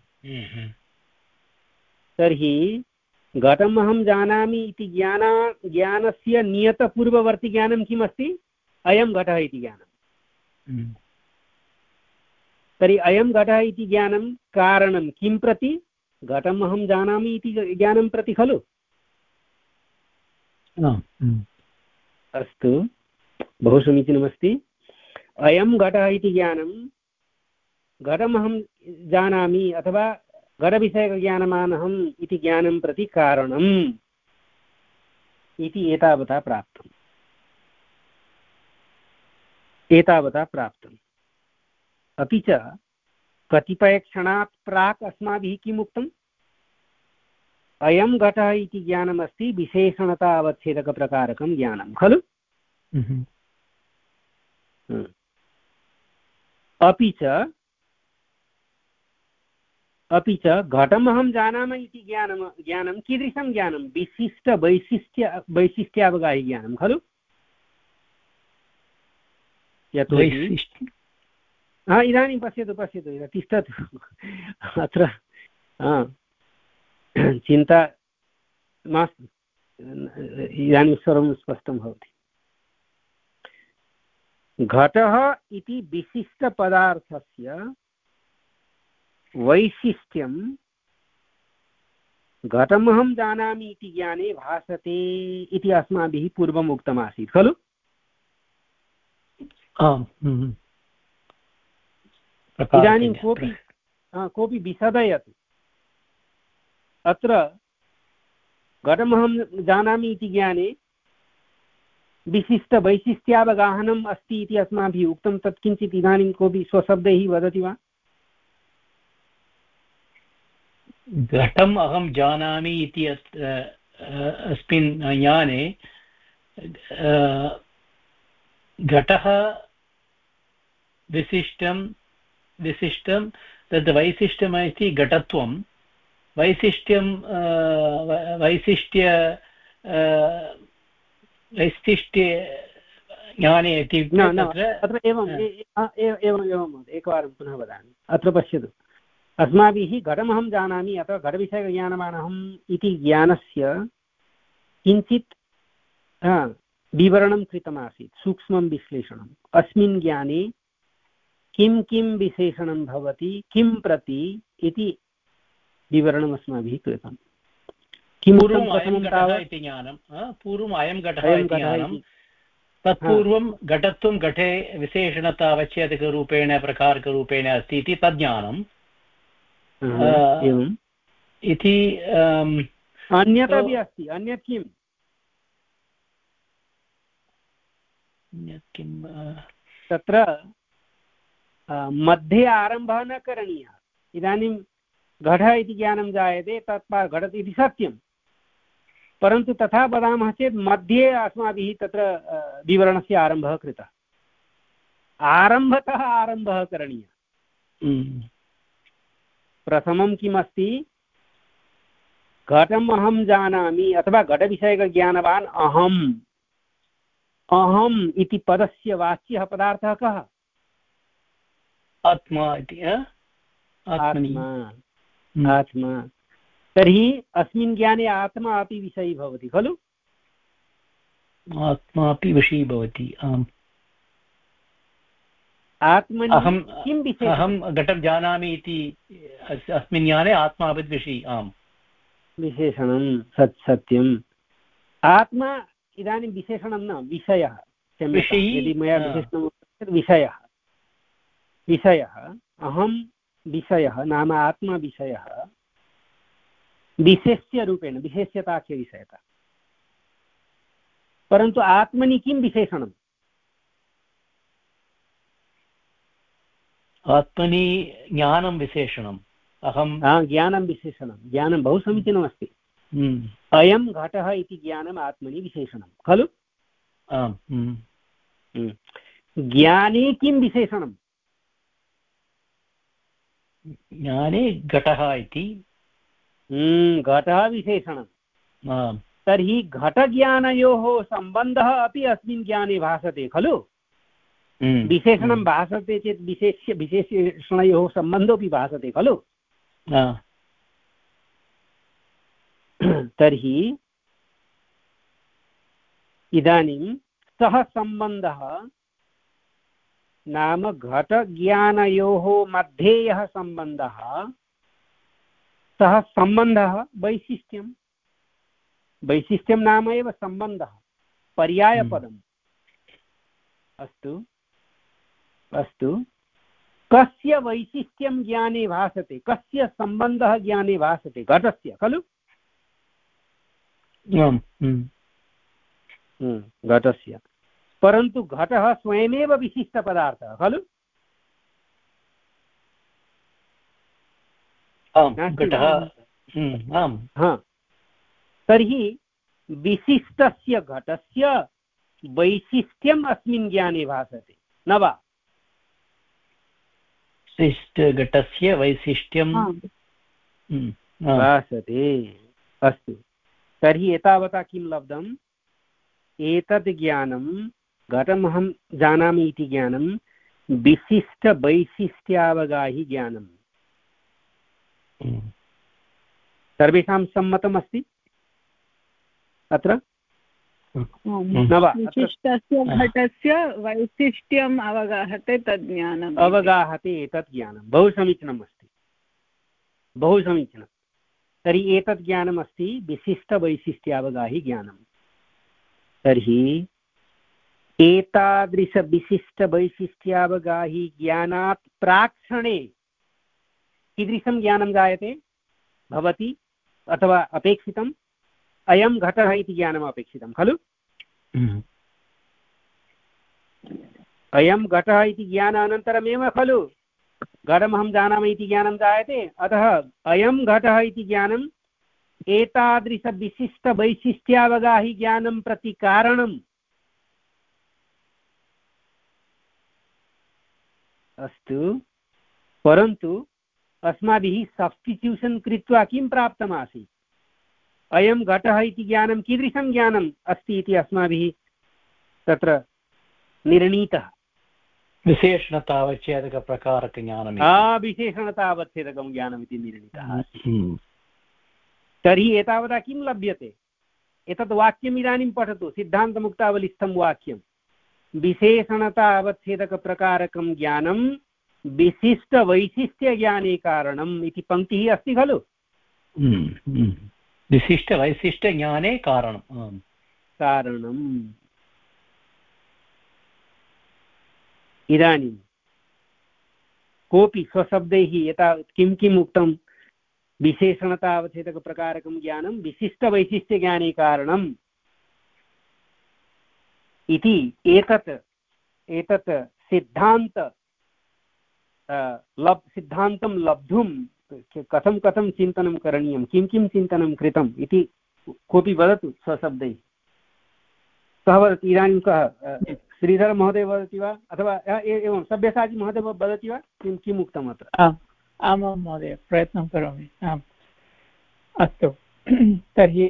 तर्हि घटमहं जानामि इति ज्ञाना ज्ञानस्य नियतपूर्ववर्तिज्ञानं किमस्ति? अयं घटः इति ज्ञानं। तर्हि अयं घटः इति ज्ञानं कारणं किं प्रति? घटमहं जानामि इति ज्ञानं प्रति खलु? अस्तु, बहु समीचीनमस्ति। अयं घटः इति ज्ञानं घटमहं जानामि अथवा घटविषयकज्ञानमानहम् इति ज्ञानं प्रति कारणम् इति एतावता प्राप्तम्। एतावता प्राप्तम्। अपि च कतिपयक्षणात् प्राक् अस्माभिः किम् उक्तम्? अयं घटः इति ज्ञानमस्ति विशेषणता अवच्छेदकप्रकारकं ज्ञानं खलु? अपि च अपि च घटमहं जानामि इति ज्ञानं ज्ञानं कीदृशं ज्ञानं? विशिष्टवैशिष्ट्य वैशिष्ट्यावगाहि ज्ञानं खलु? यतोहि हा इदानीं पश्यतु पश्यतु तिष्ठतु अत्र चिन्ता मास्तु, इदानीं सर्वं स्पष्टं भवति। घटः इति विशिष्टपदार्थस्य वैशिष्ट्यं घटमहं जानामि इति ज्ञाने भासते इति अस्माभिः पूर्वम् उक्तमासीत् खलु? इदानीं कोऽपि कोऽपि विशदयतु। अत्र घटमहं जानामि इति ज्ञाने विशिष्टवैशिष्ट्यावगाहनम् अस्ति इति अस्माभिः उक्तं, तत् किञ्चित् इदानीं कोऽपि स्वशब्दैः वदति वा? घटम् अहं जानामि इति अस्मिन् ज्ञाने घटः विशिष्टं विशिष्टं तद् वैशिष्ट्यमस्ति घटत्वं। वैशिष्ट्यं वैशिष्ट्य वैशिष्ट्ये ज्ञाने अत्र एवम् एवम् एवम् एकवारं पुनः वदामि। अत्र पश्यतु, अस्माभिः घटमहं जानामि अथवा घटविषयकज्ञानमानहम् इति ज्ञानस्य किञ्चित् विवरणं कृतमासीत्, सूक्ष्मं विश्लेषणम्। अस्मिन् ज्ञाने किं किं विशेषणं भवति, किं प्रति इति विवरणम् अस्माभिः कृतं। पूर्वम् अयं घटः इति ज्ञानं, पूर्वम् अयं घटः इति ज्ञानं, तत्पूर्वं घटत्वं घटे विशेषणता अवच्छेदकरूपेण प्रकारकरूपेण अस्ति इति तज्ज्ञानम् इति। अन्यदपि अस्ति। अन्यत् किम्? अन्यत् किं? तत्र मध्ये आरम्भः न करणीयः। इदानीं घटः इति ज्ञानं जायते, तत् घटति इति सत्यं, परन्तु तथा वदामः चेत् मध्ये अस्माभिः तत्र विवरणस्य आरम्भः कृतः। आरम्भतः आरम्भः करणीयः। प्रथमं किमस्ति? घटम् अहं जानामि अथवा घटविषयकज्ञानवान् अहम् अहम् इति पदस्य वाच्यः पदार्थः कः? आत्मा इति। आत्मा आत्मा। तर्हि अस्मिन् ज्ञाने आत्मा अपि विषयी भवति खलु? आत्मा अपि विषयी भवति। आम्। आत्मनि अहं किं विशेषः? अहं घटं जानामि इति अस्मिन् ज्ञाने आत्मा अपि विषयी। आम्, विशेषणं सत् सत्यम्। आत्मा इदानीं विशेषणं न, विषयः। यदि मया विशेषणं विषयः विषयः अहं विषयः नाम आत्मा विषयः विशेष्यरूपेण, विशेष्यताख्यविषयता। परन्तु आत्मनि किं विशेषणम्? आत्मनि ज्ञानं विशेषणम्। अहं ज्ञानं विशेषणं। ज्ञानं बहु समीचीनमस्ति। अयं घटः इति ज्ञानम् आत्मनि विशेषणं खलु? आम्। ज्ञाने किं विशेषणं? ज्ञाने घटः इति घटः विशेषणं। तर्हि घटज्ञानयोः सम्बन्धः अपि अस्मिन् ज्ञाने भासते खलु? विशेषणं भासते चेत् विशेष्य विशेषणयोः सम्बन्धोऽपि भासते खलु? तर्हि इदानीं सः सम्बन्धः नाम घटज्ञानयोः मध्ये यः सम्बन्धः, सः सम्बन्धः वैशिष्ट्यं। वैशिष्ट्यं नाम एव सम्बन्धः, पर्यायपदम्। अस्तु अस्तु कस्य वैशिष्ट्यं ज्ञाने भासते? कस्य सम्बन्धः ज्ञाने भासते? घटस्य खलु? घटस्य। परन्तु घटः स्वयमेव विशिष्टपदार्थः खलु? तर्हि विशिष्टस्य घटस्य वैशिष्ट्यम् अस्मिन् ज्ञाने भासते न वा? विशिष्टघटस्य वैशिष्ट्यं भासते। अस्तु, तर्हि एतावता किं लब्धम्? एतद् ज्ञानं घटमहं जानामि इति ज्ञानं विशिष्टवैशिष्ट्यावगाहि ज्ञानम्। सर्वेषां सम्मतमस्ति अत्र? विशिष्टस्य घटस्य वैशिष्ट्यम् अवगाहते तद् ज्ञानम्। अवगाहते एतत् ज्ञानं। बहु समीचीनम् अस्ति, बहु समीचीनं। तर्हि एतत् ज्ञानमस्ति विशिष्टवैशिष्ट्यावगाहि ज्ञानम्। तर्हि एतादृशविशिष्टवैशिष्ट्यावगाहि ज्ञानात् प्राक्क्षणे कीदृशं ज्ञानं जायते भवति अथवा अपेक्षितम्? अयं घटः इति ज्ञानम् अपेक्षितं खलु? अयं घटः इति ज्ञानानन्तरमेव खलु घटमहं जानामि इति ज्ञानं जायते। अतः अयं घटः इति ज्ञानम् एतादृशविशिष्टवैशिष्ट्यावगाहि ज्ञानं प्रति कारणम्। अस्तु, परन्तु अस्माभिः सब्स्टिट्यूशन् कृत्वा किं प्राप्तमासीत्? अयं घटः इति ज्ञानं कीदृशं ज्ञानम् अस्ति इति अस्माभिः तत्र निर्णीतः। विशेषणतावच्छेदकप्रकारकज्ञानम्। विशेषणतावच्छेदकं ज्ञानमिति निर्णीतः। तर्हि एतावता किं लभ्यते? एतत् वाक्यम् इदानीं पठतु, सिद्धान्तमुक्तावलिस्थं वाक्यं। विशेषणतावच्छेदकप्रकारकं ज्ञानं विशिष्टवैशिष्ट्यज्ञाने कारणम् इति पङ्क्तिः अस्ति खलु? विशिष्टवैशिष्ट्यज्ञाने कारणं कारणम्। इदानीं कोऽपि स्वशब्दैः यथा किं किम् उक्तं? विशेषणतावच्छेदकप्रकारकं ज्ञानं विशिष्टवैशिष्ट्यज्ञाने कारणम् इति एतत् एतत् सिद्धान्त लब् सिद्धान्तं लब्धुं कथं कथं चिन्तनं करणीयं, किं किं चिन्तनं कृतम् इति कोऽपि वदतु स्वशब्दैः। कः वदति इदानीं? कः? श्रीधरमहोदय वदति वा अथवा एवं सब्यसाची महोदय वदति वा? किं किम् उक्तम् अत्र? आमां महोदय, प्रयत्नं करोमि। आम्, अस्तु। तर्हि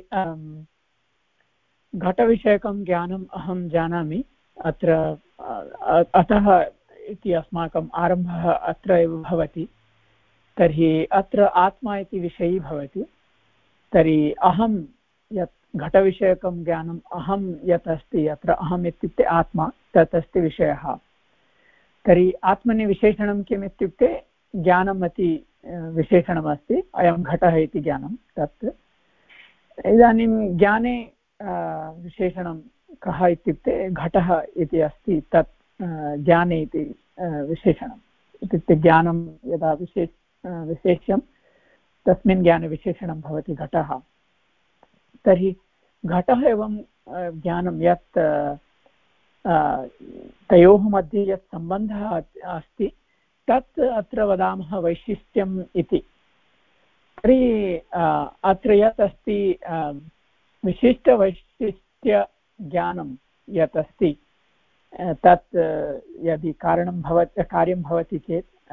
घटविषयकं ज्ञानम् अहं जानामि अत्र, अतः इति अस्माकम् आरम्भः अत्र एव भवति। तर्हि अत्र आत्मा इति विषयी भवति। तर्हि अहं यत् घटविषयकं ज्ञानम् अहं यत् अस्ति, अत्र अहम् इत्युक्ते आत्मा, तत् अस्ति विषयः। तर्हि आत्मनि विशेषणं किम् इत्युक्ते ज्ञानम् इति विशेषणमस्ति, अयं घटः इति ज्ञानं तत्। इदानीं ज्ञाने विशेषणं कः इत्युक्ते घटः इति अस्ति, तत् ज्ञाने इति विशेषणम् इत्युक्ते ज्ञानं यदा विशेष विशेष्यं तस्मिन् ज्ञानविशेषणं भवति घटः। तर्हि घटः एवं ज्ञानं यत् तयोः मध्ये यत् सम्बन्धः अस्ति तत् अत्र वदामः वैशिष्ट्यम् इति। तर्हि अत्र यत् अस्ति विशिष्टवैशिष्ट्यज्ञानं यत् अस्ति तत् यदि कारणं भवति कार्यं भवति चेत्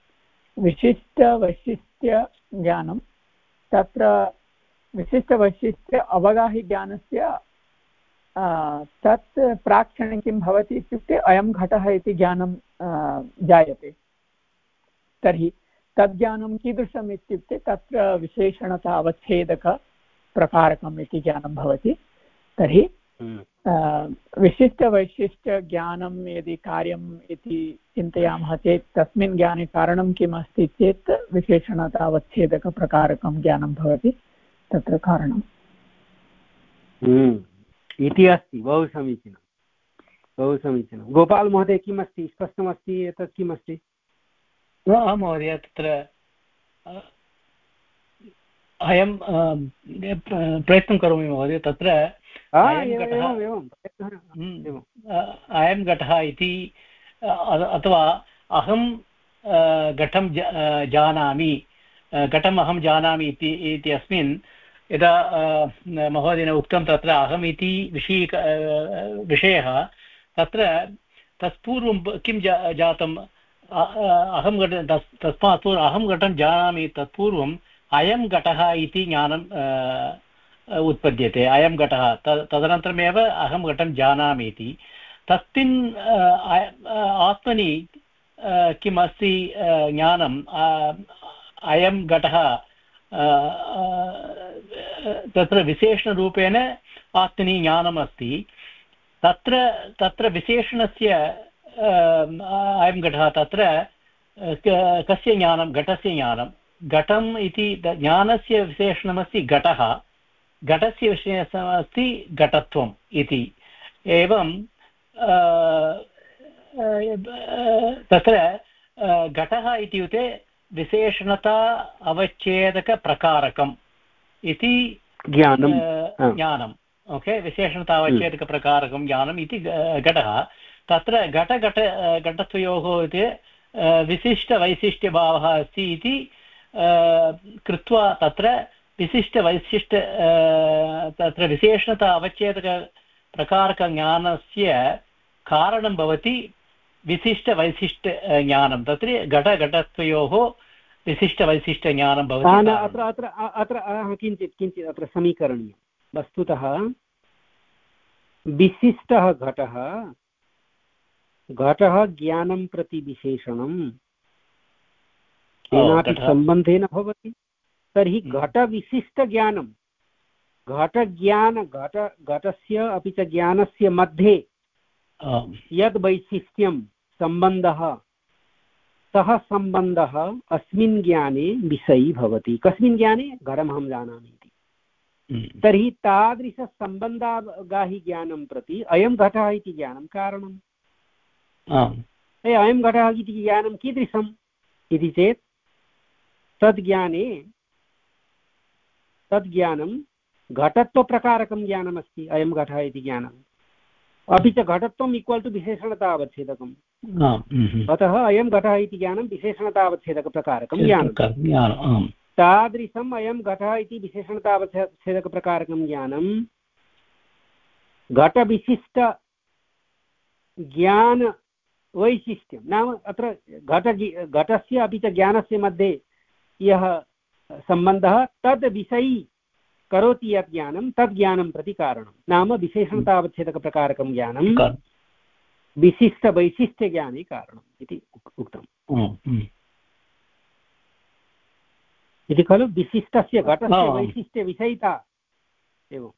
विशिष्टवैशिष्ट्यज्ञानं तत्र विशिष्टवैशिष्ट्य अवगाहिज्ञानस्य तत् प्राक्क्षणे किं भवति इत्युक्ते अयं घटः इति ज्ञानं जायते। तर्हि तज्ज्ञानं कीदृशम् इत्युक्ते तत्र विशेषणता अवच्छेदकप्रकारकम् इति ज्ञानं भवति। तर्हि विशिष्टवैशिष्ट्यज्ञानं यदि कार्यम् इति चिन्तयामः चेत् तस्मिन् ज्ञाने कारणं किम् अस्ति चेत् विशेषणता अवच्छेदकप्रकारकं ज्ञानं भवति तत्र कारणम् इति अस्ति। बहु समीचीनं, बहु समीचीनं। गोपाल् महोदय, किम् अस्ति, स्पष्टमस्ति एतत् किम् अस्ति? महोदय तत्र अयं प्रयत्नं करोमि महोदय। तत्र अयं घटः इति अथवा अहं घटं जानामि, घटम् अहं जानामि इति इत्यस्मिन् यदा महोदयेन उक्तं तत्र अहम् इति विषयिक विषयः तत्र तत्पूर्वं किं जातम्? अहं घट तस्मात् पूर्वम् अहं घटं जानामि तत्पूर्वम् अयं घटः इति ज्ञानं उत्पद्यते। अयं घटः तदनन्तरमेव अहं घटं जानामि इति। तस्मिन् आत्मनि किम् अस्ति ज्ञानम्, अयं घटः तत्र विशेषणरूपेण आत्मनि ज्ञानम् अस्ति। तत्र तत्र विशेषणस्य अयं घटः तत्र कस्य ज्ञानं? घटस्य ज्ञानं। घटम् इति ज्ञानस्य विशेषणमस्ति घटः, घटस्य विशेषणमस्ति घटत्वम् इति। एवं तत्र घटः इत्युक्ते विशेषणता अवच्छेदकप्रकारकम् इति ज्ञानं ज्ञानम् ओके विशेषणता अवच्छेदकप्रकारकं ज्ञानम् इति घटः। तत्र घटघट घटत्वयोः इति विशिष्टवैशिष्ट्यभावः अस्ति इति कृत्वा तत्र विशिष्टवैशिष्ट्य तत्र विशेषणता अवच्छेदकप्रकारकज्ञानस्य कारणं भवति विशिष्टवैशिष्ट्यज्ञानं। तत्र घटघटत्वयोः विशिष्टवैशिष्ट्यज्ञानं भवति। अत्र अत्र अत्र किञ्चित् किञ्चित् अत्र समीकरणीयं। वस्तुतः विशिष्टः घटः घटः ज्ञानं प्रति विशेषणं केनापि सम्बन्धेन भवति। तर्हि घटविशिष्टज्ञानं घटज्ञान घट घटस्य अपि च ज्ञानस्य मध्ये यद् वैशिष्ट्यं सम्बन्धः सः सम्बन्धः अस्मिन् ज्ञाने विषयी भवति। कस्मिन् ज्ञाने? घटमहं जानामि इति। तर्हि तादृशसम्बन्धागाहि ज्ञानं प्रति अयं घटः इति ज्ञानं कारणम्। अयं घटः इति ज्ञानं कीदृशम् इति चेत् तद्ज्ञाने तद्ज्ञानं घटत्वप्रकारकं ज्ञानमस्ति। अयं घटः इति ज्ञानम् अपि च घटत्वम् इक्वल् टु विशेषणता अवच्छेदकम्। अतः अयं घटः इति ज्ञानं विशेषणता अवच्छेदकप्रकारकं ज्ञानं। तादृशम् अयं घटः इति विशेषणता अवच्छेदकप्रकारकं ज्ञानं घटविशिष्ट ज्ञानवैशिष्ट्यं नाम अत्र घट घटस्य अपि च ज्ञानस्य मध्ये यः सम्बन्धः तद् विषयी करोति यत् ज्ञानं तद् ज्ञानं प्रति कारणं नाम विशेषणतावच्छेदकप्रकारकं ज्ञानं विशिष्टवैशिष्ट्यज्ञाने कारणम् इति उक्तम् इति खलु विशिष्टस्य घटस्य वैशिष्ट्यविषयिता एवम्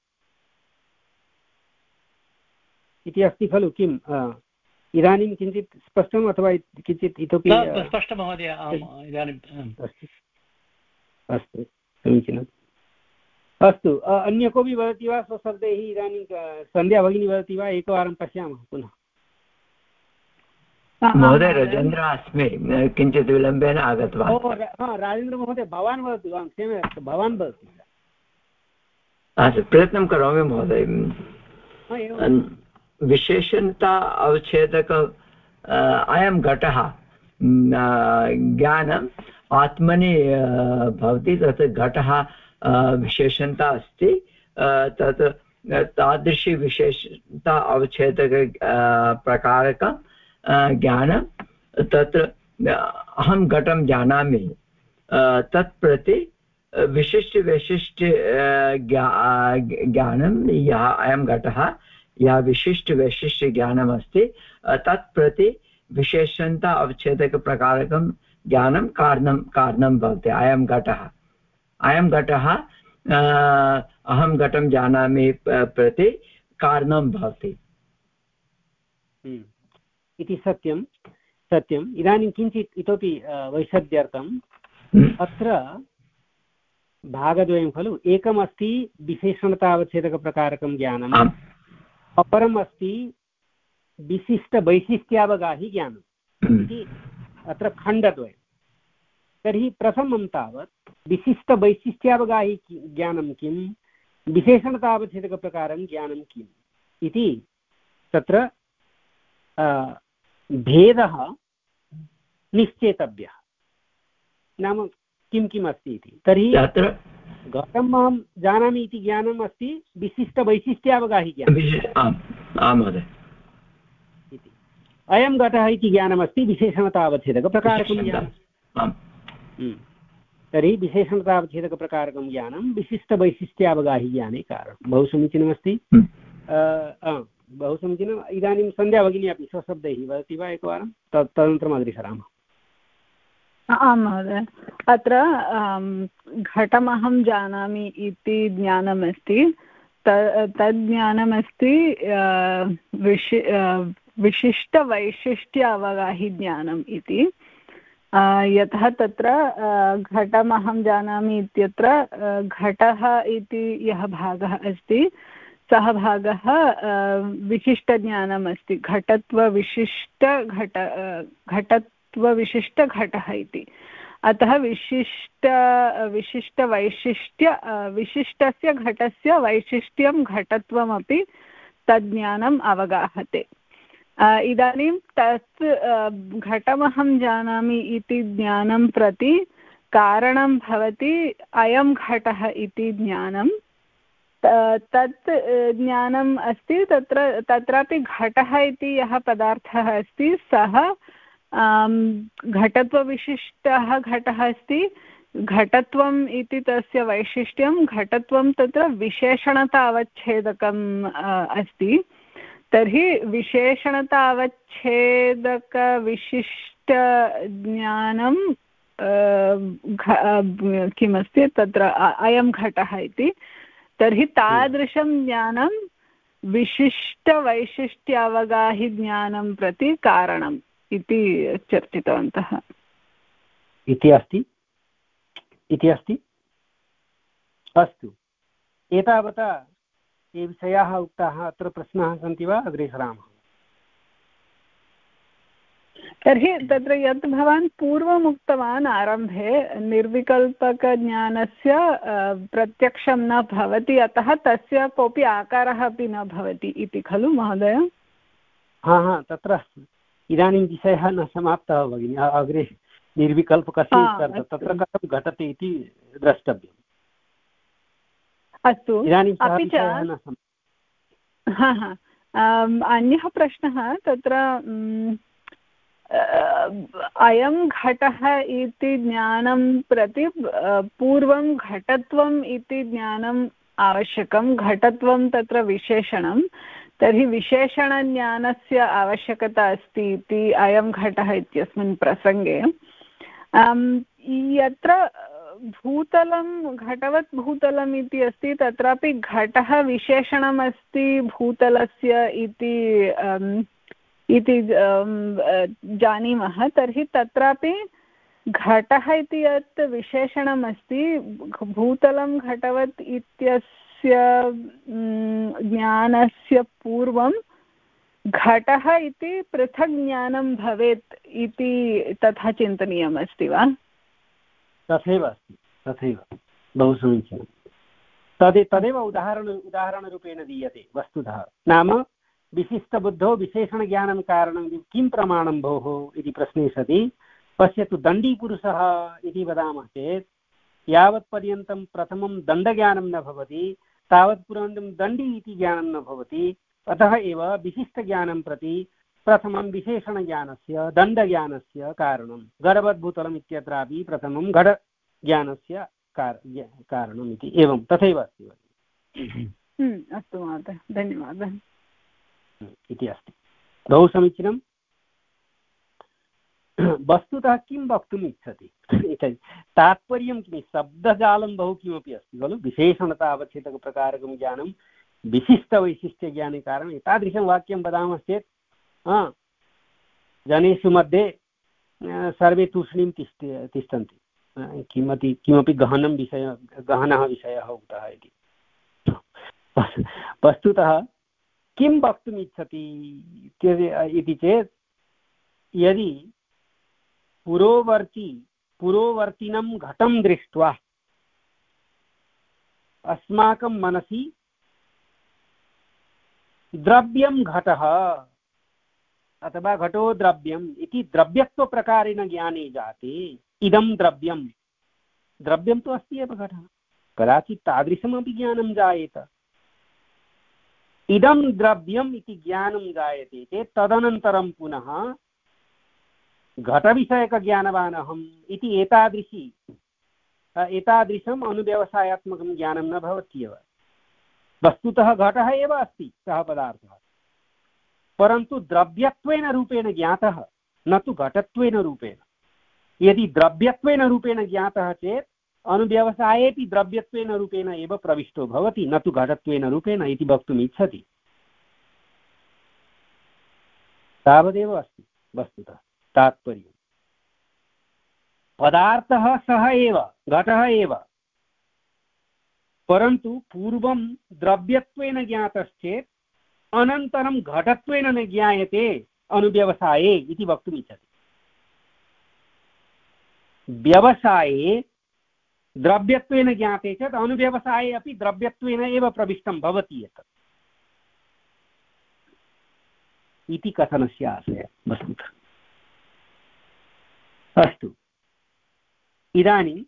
इति अस्ति खलु किम् इदानीं किञ्चित् स्पष्टम् अथवा किञ्चित् इतोपि स्पष्टं महोदय इदानीम् अस्तु समीचीनम् अस्तु अन्य कोऽपि वदति वा स्वशब्दैः इदानीं सन्ध्या भगिनी वदति वा एकवारं पश्यामः पुनः महोदय राजेन्द्र अस्मि किञ्चित् विलम्बेन आगतवान् राजेन्द्र महोदय भवान् वदतु क्षम्यतां भवान् वदतु अस्तु प्रयत्नं करोमि महोदय विशेषणता अवच्छेदक अयं घटः ज्ञानम् आत्मनि भवति तत् घटः विशेषणता अस्ति तत् तादृशी विशेषता अवच्छेदक प्रकारकं ज्ञानं तत्र अहं घटं जानामि तत् प्रति विशिष्टवैशिष्ट्य ज्ञानं यः अयं घटः यः विशिष्टवैशिष्ट्यज्ञानमस्ति तत् प्रति विशेषणता अवच्छेदकप्रकारकं ज्ञानं कारणं कारणं भवति अयं घटः अयं घटः अहं घटं जानामि प्रति कारणं भवति इति सत्यं सत्यम् इदानीं किञ्चित् इतोपि वैषद्यर्थम् अत्र भागद्वयं खलु एकमस्ति विशेषणतावच्छेदकप्रकारकं ज्ञानम् अपरम् अस्ति विशिष्टवैशिष्ट्यावगाहि ज्ञानम् इति अत्र खण्डद्वयं तर्हि प्रथमं तावत् विशिष्टवैशिष्ट्यावगाहि ज्ञानं किं विशेषणतावच्छेदकप्रकारं ज्ञानं किम् इति तत्र भेदः निश्चेतव्यः नाम किं किम् अस्ति इति तर्हि घटम् अहं जानामि इति ज्ञानम् अस्ति विशिष्टवैशिष्ट्यावगाहि ज्ञानम् इति अयं घटः इति ज्ञानमस्ति विशेषणतावच्छेदकप्रकारकं ज्ञानं तर्हि विशेषणतावच्छेदकप्रकारकं ज्ञानं विशिष्टवैशिष्ट्यावगाहि ज्ञाने कारणं बहु समीचीनमस्ति बहु समीचीनम् इदानीं सन्ध्या भगिनी अपि स्वशब्दैः वदति वा एकवारं तत् तदनन्तरम् अग्रे सरामः आं महोदय अत्र घटमहं जानामि इति ज्ञानमस्ति तद् ज्ञानमस्ति विशि विशिष्टवैशिष्ट्य अवगाहि ज्ञानम् इति यतः तत्र घटमहं जानामि इत्यत्र घटः इति यः भागः अस्ति सः भागः विशिष्टज्ञानम् अस्ति घटत्वविशिष्टघट घटत्वविशिष्टघटः इति अतः विशिष्ट विशिष्टवैशिष्ट्य विशिष्टस्य घटस्य वैशिष्ट्यं घटत्वमपि तज्ज्ञानम् अवगाहते इदानीं तत् घटमहं जानामि इति ज्ञानं प्रति कारणं भवति अयं घटः इति ज्ञानं तत् ज्ञानम् अस्ति तत्र तत्रापि घटः इति यः पदार्थः अस्ति सः घटत्वविशिष्टः घटः अस्ति घटत्वम् इति तस्य वैशिष्ट्यं घटत्वं तत्र विशेषणतावच्छेदकम् अस्ति तर्हि विशेषणतावच्छेदकविशिष्टज्ञानं किमस्ति तत्र अयं घटः इति तर्हि तादृशं ज्ञानं विशिष्टवैशिष्ट्यावगाहि ज्ञानं प्रति कारणम् इति चर्चितवन्तः इति अस्ति इति अस्ति अस्तु एतावता ये विषयाः उक्ताः अत्र प्रश्नाः सन्ति वा अग्रे सरामः तर्हि तत्र यत् भवान् पूर्वम् उक्तवान् आरम्भे निर्विकल्पकज्ञानस्य प्रत्यक्षं न भवति अतः तस्य कोऽपि आकारः अपि न भवति इति खलु महोदय हा हा तत्र इदानीं विषयः न समाप्तः भगिनि अग्रे निर्विकल्पकस्य तत्र कथं घटते इति द्रष्टव्यम् अस्तु अपि च हा हा अन्यः प्रश्नः तत्र अयं घटः इति ज्ञानं प्रति पूर्वं घटत्वम् इति ज्ञानं आवश्यकं, घटत्वं तत्र विशेषणं, तर्हि विशेषणज्ञानस्य आवश्यकता अस्ति इति अयं घटः इत्यस्मिन् प्रसङ्गे। यत्र भूतलं घटवत् भूतलम् इति अस्ति, तत्रापि घटः विशेषणमस्ति भूतलस्य इति इति जानीमः। तर्हि तत्रापि घटः इति यत् विशेषणम् अस्ति, भूतलं घटवत् इत्यस्य ज्ञानस्य पूर्वं घटः इति पृथक् ज्ञानं भवेत् इति तथा चिन्तनीयमस्ति वा? तथैव अस्ति, तथैव, बहु समीचीनं। तदे तदेव उदाहरण उदाहरणरूपेण दीयते वस्तुतः। नाम विशिष्टबुद्धौ विशेषणज्ञानं कारणं किं प्रमाणं भोः इति प्रश्ने सति पश्यतु, दण्डीपुरुषः इति वदामः चेत् यावत्पर्यन्तं प्रथमं दण्डज्ञानं न भवति तावत्पर्यन्तं दण्डी इति ज्ञानं न भवति। अतः एव विशिष्टज्ञानं प्रति प्रथमं विशेषणज्ञानस्य दण्डज्ञानस्य कारणं, घटवद्भूतलम् इत्यत्रापि प्रथमं घटज्ञानस्य कारणम् इति, एवं तथैव अस्ति। अस्तु महोदय, धन्यवादः इति अस्ति, बहु समीचीनं। वस्तुतः किं वक्तुम् इच्छति तात्पर्यं किं, शब्दजालं बहु किमपि अस्ति खलु। विशेषणता अवच्छेदकप्रकारकं ज्ञानं विशिष्टवैशिष्ट्यज्ञाने कारणम्, एतादृशं वाक्यं वदामश्चेत् जनेषु मध्ये सर्वे तूष्णीं तिष्ठ तिष्ठन्ति किमपि किमपि गहनं विषय गहनः विषयः उक्तः इति। वस्तुतः किं वक्तुम् इच्छति इति चेत्, यदि पुरोवर्ती पुरोवर्तिनं घटं दृष्ट्वा अस्माकं मनसि द्रव्यं घटः अथवा घटो द्रव्यम् इति द्रव्यत्वप्रकारेण ज्ञाने जाते, इदं द्रव्यं द्रव्यं तु अस्ति एव घटः, कदाचित् तादृशमपि ज्ञानं जायेत। इदं द्रव्यम् इति ज्ञानं जायते चेत् तदनन्तरं पुनः घटविषयकज्ञानवान् अहम् इति एतादृशी एतादृशम् अनुव्यवसायात्मकं ज्ञानं न भवत्येव। वस्तुतः घटः एव अस्ति सः पदार्थः, परन्तु द्रव्यत्वेन रूपेण ज्ञातः, न तु घटत्वेन रूपेण। यदि द्रव्यत्वेन रूपेण ज्ञातः चेत् अनुव्यवसायेपि द्रव्यत्वेन रूपेण एव प्रविष्टो भवति, न तु घटत्वेन रूपेण इति वक्तुम् इच्छति। तावदेव अस्ति वस्तुतः तात्पर्यं। पदार्थः सः एव, घटः एव, परन्तु पूर्वं द्रव्यत्वेन ज्ञातश्चेत् अनन्तरं घटत्वेन न ज्ञायते अनुव्यवसाये इति वक्तुम् इच्छति। व्यवसाये द्रव्यत्वेन ज्ञाते चेत् अनुव्यवसाये अपि द्रव्यत्वेन एव प्रविष्टं भवति एतत् इति कथनस्य आशयः वस्तुतः। अस्तु, इदानीं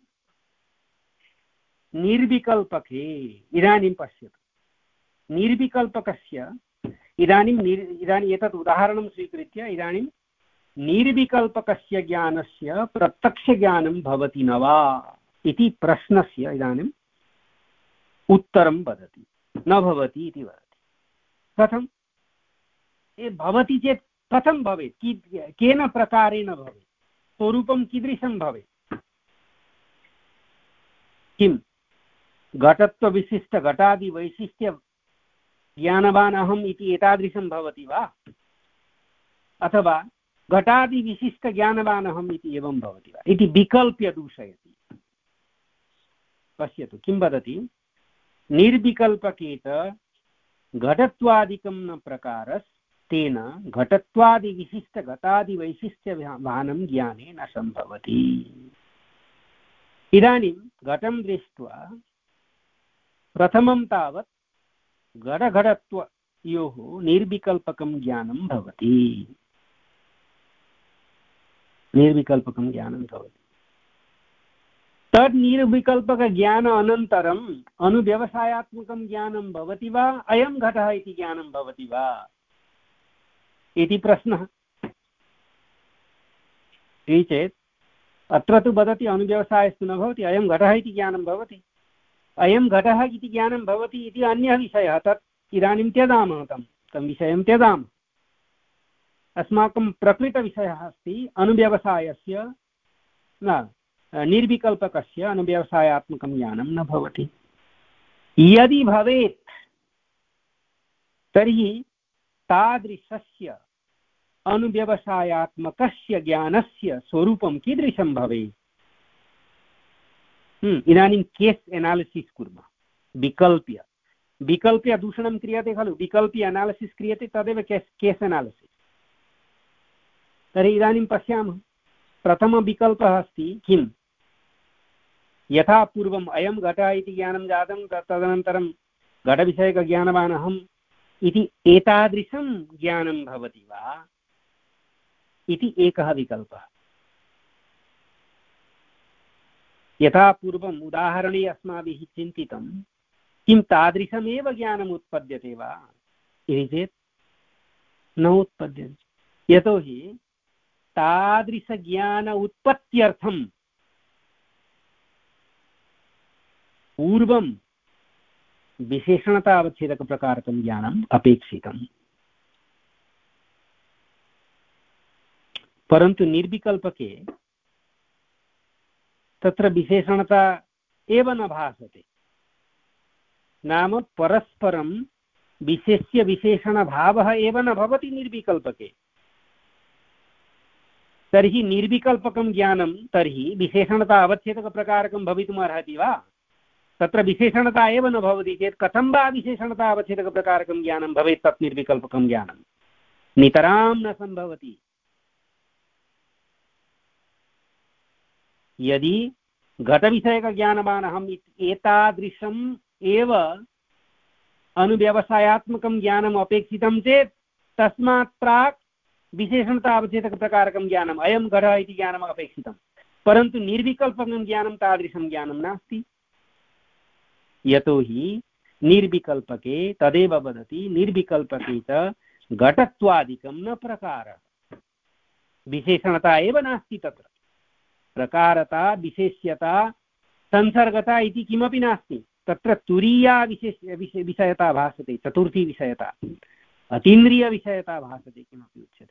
निर्विकल्पके इदानीं पश्यतु। निर्विकल्पकस्य इदानीं निर् इदानीम् एतत् उदाहरणं स्वीकृत्य इदानीं निर्विकल्पकस्य ज्ञानस्य प्रत्यक्षज्ञानं भवति न वा इति प्रश्नस्य इदानीम् उत्तरं वदति, न भवति इति वदति। कथं भवति चेत् कथं भवेत्, केन प्रकारेण भवेत्, स्वरूपं कीदृशं भवेत्? किं घटत्वविशिष्ट घटादिवैशिष्ट्य ज्ञानवान् अहम् इति एतादृशं भवति वा, अथवा घटादिविशिष्ट ज्ञानवान् अहम् इति एवं भवति वा इति विकल्प्य दूषयति। पश्यतु किं वदति, निर्विकल्पकेत घटत्वादिकं न प्रकारस्तेन घटत्वादिविशिष्ट घटादिवैशिष्ट्य भानं ज्ञाने न सम्भवति। इदानीं घटं दृष्ट्वा प्रथमं तावत् घटघटत्वयोः निर्विकल्पकं ज्ञानं भवति, निर्विकल्पकं ज्ञानं भवति। तद् निर्विकल्पकज्ञान अनन्तरम् अनुव्यवसायात्मकं ज्ञानं भवति वा, अयं घटः इति ज्ञानं भवति वा इति प्रश्नः। चेत् अत्र तु वदति अनुव्यवसायस्तु न भवति, अयं घटः इति ज्ञानं भवति। अयं घटः इति ज्ञानं भवति इति अन्यः विषयः, तत् इदानीं त्यजामः, तं तं विषयं त्यजामः। अस्माकं प्रकृतविषयः अस्ति अनुव्यवसायस्य न निर्विकल्पकस्य अनुव्यवसायात्मकं ज्ञानं न भवति। यदि भवेत् तर्हि तादृशस्य अनुव्यवसायात्मकस्य ज्ञानस्य स्वरूपं कीदृशं भवेत्? इदानीं केस् एनालिसिस् कुर्मः। विकल्प्य विकल्प्य दूषणं क्रियते खलु, विकल्प्य एनालिसिस् क्रियते, तदेव केस् केस् एनालिसिस्। तर्हि इदानीं पश्यामः, प्रथमविकल्पः अस्ति किं? यथा पूर्वम् अयं घटः इति ज्ञानं जातं, तदनन्तरं घटविषयकज्ञानवान् अहम् इति एतादृशं ज्ञानं भवति वा इति एकः विकल्पः। यथा पूर्वम् उदाहरणे अस्माभिः चिन्तितं, किं तादृशमेव ज्ञानम् उत्पद्यते वा इति चेत् न उत्पद्यते। यतोहि तादृशज्ञान उत्पत्त्यर्थं पूर्वं विशेषणता अवच्छेदकप्रकारकं ज्ञानम् अपेक्षितम्। परन्तु निर्विकल्पके तत्र विशेषणता एव न भासते। नाम परस्परं विशेष्य विशेषणभावः एव न भवति निर्विकल्पके। तर्हि निर्विकल्पकं ज्ञानं तर्हि विशेषणता अवच्छेदकप्रकारकं भवितुम् अर्हति वा? तत्र विशेषणता एव न भवति चेत् कथं वा विशेषणता अवच्छेदकप्रकारकं ज्ञानं भवेत्? तत् निर्विकल्पकं ज्ञानं नितरां न सम्भवति। यदि घटविषयकज्ञानवान् अहम् एतादृशम् एव अनुव्यवसायात्मकं ज्ञानम् अपेक्षितं चेत् तस्मात् प्राक् विशेषणता अवच्छेदकप्रकारकं ज्ञानम् अयं घटः इति ज्ञानम् अपेक्षितं। परन्तु निर्विकल्पकं ज्ञानं तादृशं ज्ञानं नास्ति। यतोहि निर्विकल्पके तदेव वदति, निर्विकल्पके च घटत्वादिकं न प्रकारः। विशेषणता एव नास्ति तत्र। प्रकारता, विशेष्यता, संसर्गता इति किमपि नास्ति। तत्र तुरीया विशेष विषयता भासते, चतुर्थी विषयता, अतीन्द्रियविषयता भासते, किमपि उच्यते।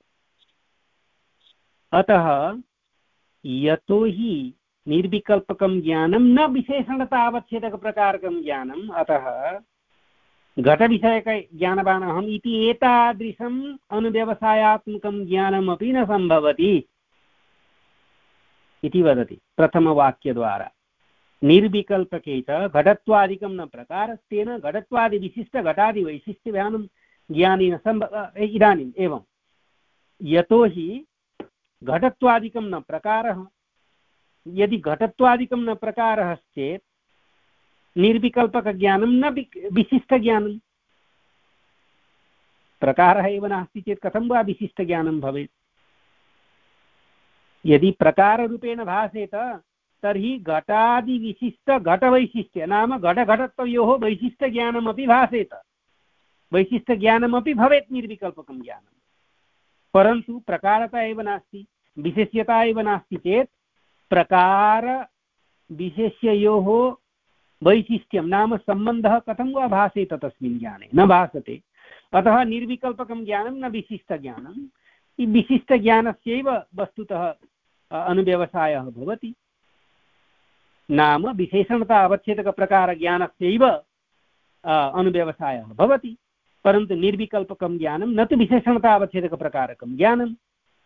अतः यतोहि निर्विकल्पकं ज्ञानं न विशेषणतावच्छेदकप्रकारकं ज्ञानम्, अतः घटविषयकज्ञानवान् अहम् इति एतादृशम् अनुव्यवसायात्मकं ज्ञानमपि न सम्भवति इति वदति प्रथमवाक्यद्वारा। निर्विकल्पके च घटत्वादिकं न प्रकारस्तेन घटत्वादिविशिष्टघटादिवैशिष्ट्यज्ञानं ज्ञानेन सम्भव। इदानीम् एवं, यतोहि घटत्वादिकं न प्रकारः, यदि घटत्वादिकं न प्रकारः चेत् निर्विकल्पकज्ञानं न विशिष्टज्ञानं। प्रकारः एव नास्ति चेत् कथं वा विशिष्टज्ञानं भवेत्? यदि प्रकाररूपेण भासेत तर्हि घटादिविशिष्टघटवैशिष्ट्य नाम घटघटत्वयोः वैशिष्ट्यज्ञानमपि भासेत, वैशिष्ट्यज्ञानमपि भवेत् निर्विकल्पकं ज्ञानं। परन्तु प्रकारता एव नास्ति, विशेष्यता एव नास्ति चेत् प्रकार विशेष्ययोः वैशिष्ट्यं नाम सम्बन्धः कथं वा भासेत? तस्मिन् ज्ञाने न भासते। अतः निर्विकल्पकं ज्ञानं न विशिष्टज्ञानं। विशिष्टज्ञानस्यैव वस्तुतः अनुव्यवसायः भवति। नाम विशेषणता अवच्छेदकप्रकारज्ञानस्यैव अनुव्यवसायः भवति। परन्तु निर्विकल्पकं ज्ञानं न तु विशेषणता अवच्छेदकप्रकारकं ज्ञानम्।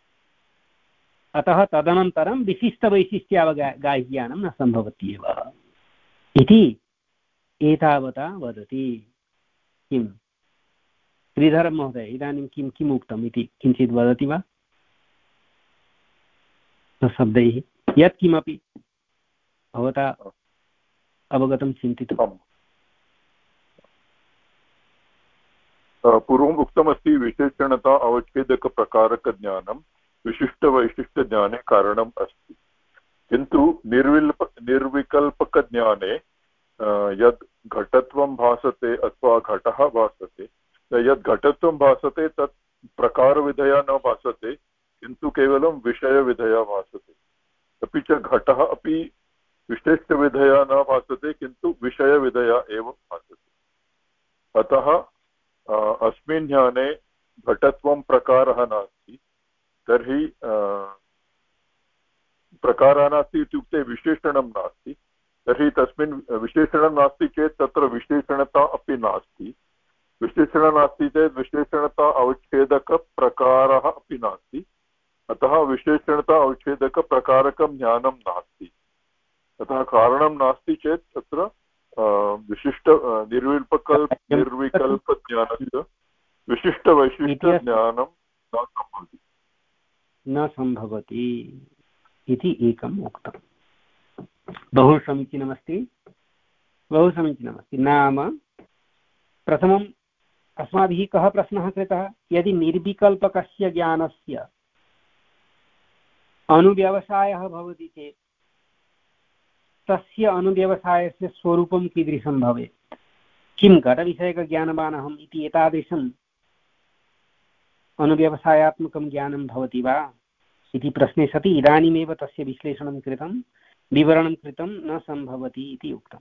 अतः तदनन्तरं विशिष्टवैशिष्ट्यावगाह्यज्ञानं न सम्भवत्येव इति एतावता वदति। किं श्रीधरं महोदय, इदानीं किं किम् उक्तम् इति किञ्चित् वदति वा शब्दैः? यत्किमपि भवता अवगतं चिन्तितम्। पूर्वम् उक्तमस्ति विशेषणता अवच्छेदकप्रकारकज्ञानं विशिष्टवैशिष्ट्यज्ञाने कारणम् अस्ति, किन्तु निर्विल्प निर्विकल्पकज्ञाने यद् घटत्वं भासते अथवा घटः भासते, यद् घटत्वं भासते तत् प्रकारविधया न भासते, किन्तु केवलं विषयविधया भासते। अपि च घटः अपि विशिष्टविधया न भासते किन्तु विषयविधया एव भासते। अतः अस्मिन् ज्ञाने घटत्वं प्रकारः नास्ति। तर्हि प्रकारः नास्ति इत्युक्ते विशेषणं नास्ति। तर्हि तस्मिन् विशेषणं नास्ति चेत् तत्र विशेषणता अपि नास्ति। विशेषणं नास्ति चेत् विशेषणता अवच्छेदकप्रकारः अपि नास्ति। अतः विशेषणता अवच्छेदकप्रकारकं ज्ञानं नास्ति। अतः कारणं नास्ति चेत् तत्र विशिष्ट निर्विकल्प निर्विकल्पज्ञानस्य विशिष्टवैशिष्ट्यज्ञानं न सम्भवति न सम्भवति इति एकम् उक्तम्। बहु समीचीनमस्ति, बहु समीचीनमस्ति। नाम प्रथमम् अस्माभिः कः प्रश्नः कृतः, यदि निर्विकल्पकस्य ज्ञानस्य अनुव्यवसायः भवति चेत् तस्य अनुव्यवसायस्य स्वरूपं कीदृशं भवेत्? किं घटविषयकज्ञानवान् अहम् इति एतादृशम् अनुव्यवसायात्मकं ज्ञानं भवति वा इति प्रश्ने सति इदानीमेव तस्य विश्लेषणं कृतं, विवरणं कृतं, न सम्भवति इति उक्तम्।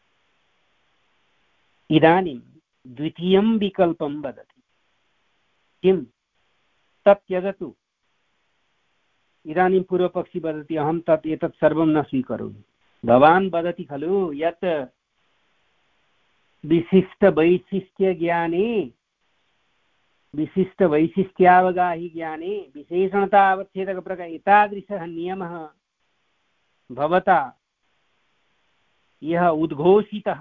इदानीं द्वितीयं विकल्पं वदति। किं? तत् त्यजतु। इदानीं पूर्वपक्षी वदति अहं तत् एतत् सर्वं न स्वीकरोमि। भवान् वदति खलु यत् विशिष्टवैशिष्ट्यज्ञाने विशिष्टवैशिष्ट्यावगाहि ज्ञाने विशेषणतावच्छेदकप्रकार एतादृशः नियमः भवता यः उद्घोषितः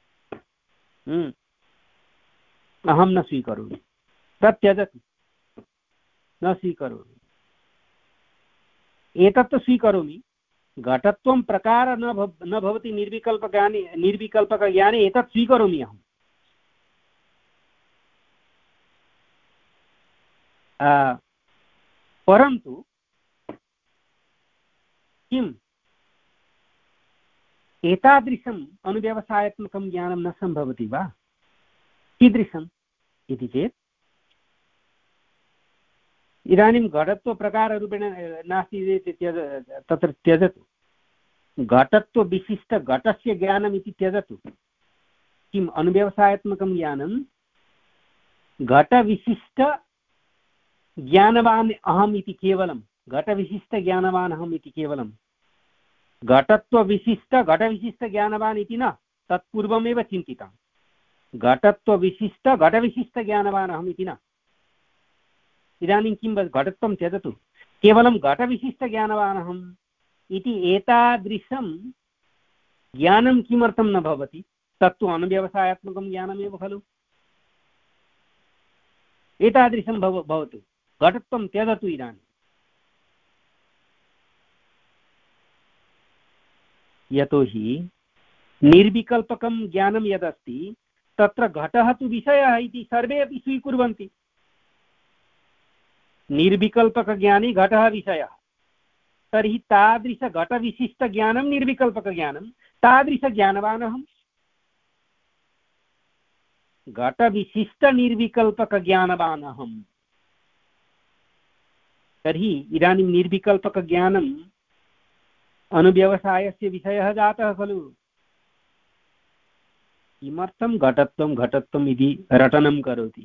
अहं न स्वीकरोमि, तत् त्यजतु, न स्वीकरोमि। एतत् स्वीकरोमि, घटत्वं प्रकार न भव न भवति निर्विकल्पज्ञाने निर्विकल्पकज्ञाने एतत् स्वीकरोमि अहम्। परन्तु किम् एतादृशम् अनुव्यवसायात्मकं ज्ञानं न सम्भवति वा? कीदृशम् इति चेत् इदानीं घटत्वप्रकाररूपेण नास्ति त्यज तत्र त्यजतु। घटत्वविशिष्टघटस्य ज्ञानम् इति त्यजतु। किम् अनुव्यवसायात्मकं ज्ञानं घटविशिष्ट ज्ञानवान् अहम् इति केवलं घटविशिष्टज्ञानवान् अहम् इति केवलं घटत्वविशिष्ट घटविशिष्टज्ञानवान् इति न, तत्पूर्वमेव चिन्तितं। घटत्वविशिष्ट घटविशिष्टज्ञानवान् अहम् इति न। इदानीं किं घटत्वं त्यजतु, केवलं घटविशिष्टज्ञानवान् अहम् इति एतादृशं ज्ञानं किमर्थं न भवति? तत्तु अनुव्यवसायात्मकं ज्ञानमेव खलु। एतादृशं भव भवतु घटत्वं त्यजतु। इदानीं यतोहि निर्विकल्पकं ज्ञानं यदस्ति तत्र घटः तु विषयः इति सर्वे अपि स्वीकुर्वन्ति। निर्विकल्पकज्ञाने घटः विषयः, तर्हि तादृशघटविशिष्टज्ञानं निर्विकल्पकज्ञानं, तादृशज्ञानवान् अहम्। घटविशिष्टनिर्विकल्पकज्ञानवान् अहम्। तर्हि इदानीं निर्विकल्पकज्ञानम् अनुव्यवसायस्य विषयः जातः खलु। किमर्थं घटत्वं घटत्वम् इति रटनं करोति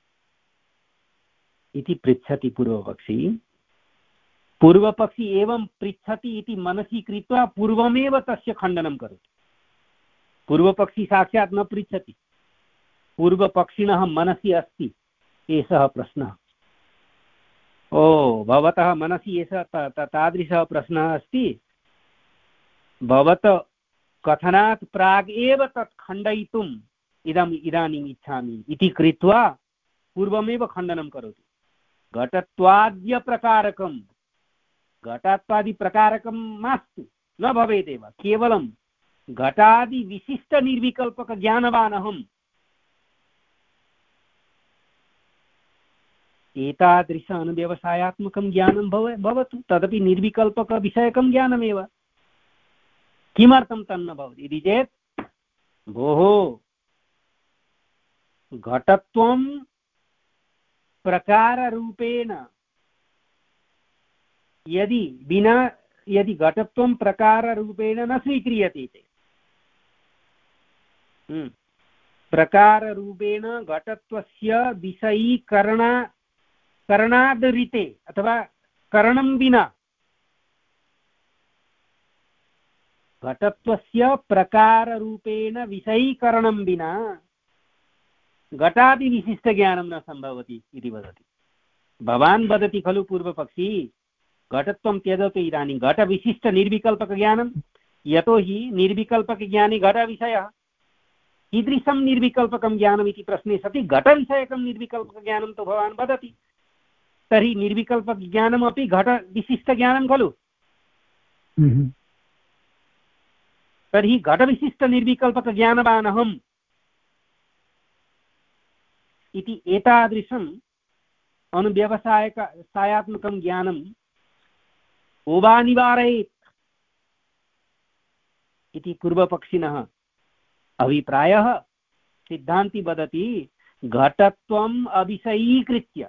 इति पृच्छति पूर्वपक्षी। पूर्वपक्षी एवं पृच्छति इति मनसि कृत्वा पूर्वमेव तस्य खण्डनं करोति। पूर्वपक्षी साक्षात् न पृच्छति, पूर्वपक्षिणः मनसि अस्ति एषः प्रश्नः। ओ भवतः मनसि एषः तादृशः प्रश्नः अस्ति, भवत कथनात् प्राग् एव तत् खण्डयितुम् इदम् इदानीम् इच्छामि इति कृत्वा पूर्वमेव खण्डनं करोति। घटत्वाद्यप्रकारकं घटत्वादिप्रकारकं मास्तु, न भवेदेव, केवलं घटादिविशिष्टनिर्विकल्पकज्ञानवान् अहम्। एतादृश अनुव्यवसायात्मकं ज्ञानं भव भवतु, तदपि निर्विकल्पकविषयकं ज्ञानमेव। किमर्थं तन्न भवति इति चेत्, भोः घटत्वं प्रकाररूपेण यदि विना यदि घटत्वं प्रकाररूपेण न स्वीक्रियते चेत्, प्रकाररूपेण घटत्वस्य विषयीकरण करणादरिते अथवा करणं विना, घटत्वस्य प्रकाररूपेण विषयीकरणं विना घटादिविशिष्टज्ञानं न सम्भवति इति वदति। भवान् वदति खलु पूर्वपक्षी घटत्वं त्यजतु, इदानीं घटविशिष्टनिर्विकल्पकज्ञानं, यतोहि निर्विकल्पकज्ञाने घटविषयः, कीदृशं निर्विकल्पकं ज्ञानम् इति प्रश्ने सति घटविषयकं निर्विकल्पकज्ञानं तु भवान् वदति। तर्हि निर्विकल्पज्ञानमपि घटविशिष्टज्ञानं खलु। तर्हि घटविशिष्टनिर्विकल्पकज्ञानवान् अहम् इति एतादृशम् अनुव्यवसायक सायात्मकं ज्ञानं को वा निवारयेत् इति पूर्वपक्षिणः अभिप्रायः। सिद्धान्ती वदति घटत्वम् अविषयीकृत्य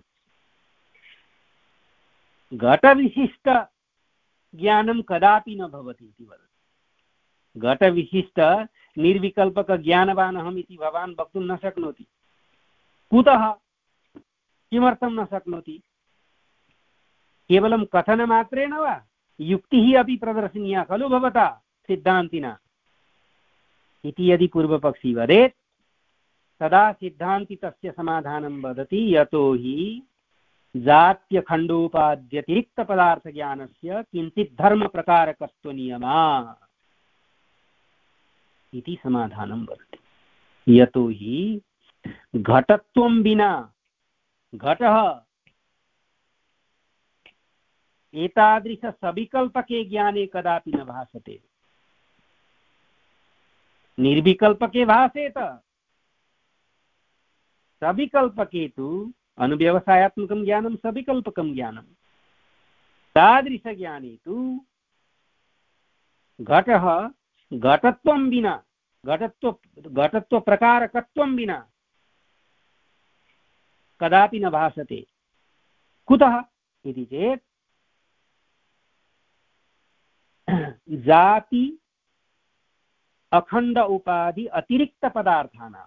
घटविशिष्ट ज्ञानं कदापि न भवति इति वदति। घटविशिष्ट निर्विकल्पक ज्ञानवान् अहम् इति भवान् वक्तुं न शक्नोति। कुतः, किमर्थं न शक्नोति? केवलं कथनमात्रेण वा? युक्तिः अपि प्रदर्शनीया खलु भवता सिद्धान्तिना इति यदि पूर्वपक्षी वदेत्, तदा सिद्धान्ति तस्य समाधानं वदति, यतोहि जात्यखण्डोपाद्यतिरिक्तपदार्थज्ञानस्य किञ्चित् धर्मप्रकारकत्वनियमा इति समाधानं वदति। यतोहि घटत्वं विना घटः एतादृशसविकल्पके ज्ञाने कदापि न भासते। निर्विकल्पके भासेत, सविकल्पके तु अनुव्यवसायात्मकं ज्ञानं सविकल्पकं ज्ञानं। तादृशज्ञाने तु घटः घटत्वं विना, घटत्व घटत्वप्रकारकत्वं विना कदापि न भासते। कुतः इति चेत् जाति अखण्ड उपाधि अतिरिक्त पदार्थानाम्।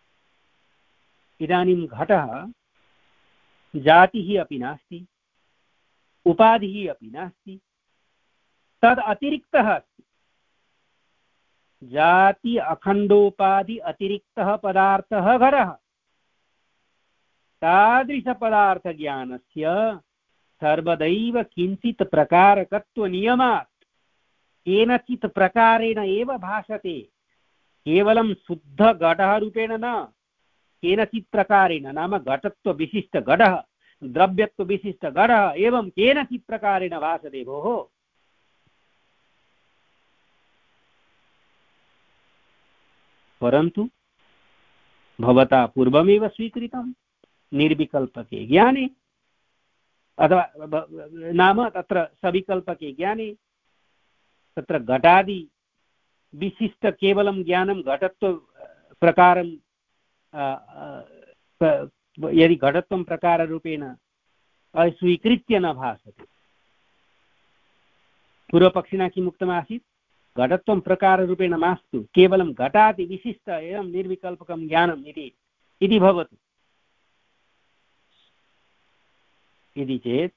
इदानीं घटः जातिः अपि नास्ति, उपाधिः अपि नास्ति, तद् अतिरिक्तः अस्ति। जाति अखण्डोपाधि अतिरिक्तः पदार्थः घटः। तादृशपदार्थज्ञानस्य सर्वदैव किञ्चित् प्रकारकत्वनियमात् केनचित् प्रकारेण एव भासते। केवलं शुद्ध घटः रूपेण न, केनचित् प्रकारेण, नाम घटत्व विशिष्ट घटः, द्रव्यत्व विशिष्ट घटः एवं केनचित् प्रकारेण भासते भोः। परन्तु भवता पूर्वमेव स्वीकृतं निर्विकल्पके ज्ञाने अथवा नाम तत्र सविकल्पके ज्ञाने तत्र घटादि विशिष्ट केवलं ज्ञानं घटत्व प्रकारं यदि घटत्वं प्रकाररूपेण अस्वीकृत्य न भासते। पूर्वपक्षिणा किम् उक्तमासीत्? घटत्वं प्रकाररूपेण मास्तु, केवलं घटादि विशिष्ट एवं निर्विकल्पकं ज्ञानम् इति इति भवतु। इति चेत्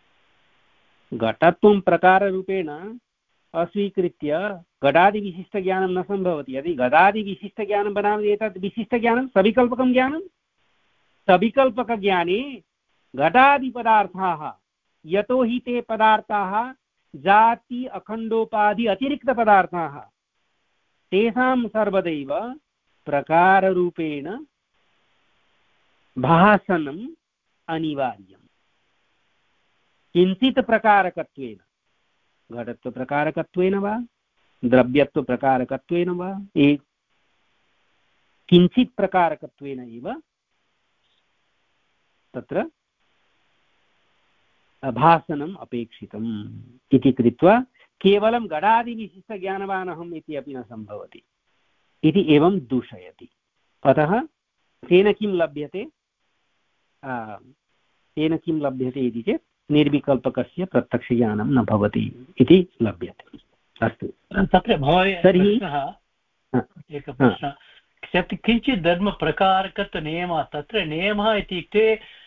घटत्वं प्रकाररूपेण अस्वीकृत्य घटादिविशिष्टज्ञानं न सम्भवति। यदि घटादिविशिष्टज्ञानं बनामि एतत् विशिष्टज्ञानं सविकल्पकं ज्ञानं, सविकल्पकज्ञाने घटादिपदार्थाः, यतोहि ते पदार्थाः जाति अखण्डोपाधि अतिरिक्तपदार्थाः, तेषां सर्वदैव प्रकाररूपेण भासनम् अनिवार्यम्। किञ्चित् प्रकारकत्वेन, घटत्वप्रकारकत्वेन वा द्रव्यत्वप्रकारकत्वेन वा एक किञ्चित् प्रकारकत्वेन एव तत्र भासनम् अपेक्षितम् इति कृत्वा केवलं घटादिविशिष्टज्ञानवान् अहम् इति अपि न सम्भवति इति एवं दूषयति। अतः तेन किं लभ्यते तेन किं लभ्यते इति चेत् निर्विकल्पकस्य प्रत्यक्षज्ञानं न भवति इति लभ्यते। अस्तु, तत्र भवान् तर्हि एकः प्रश्नः, किञ्चित् धर्मप्रकारकत्व नियमः, तत्र नियमः इत्युक्ते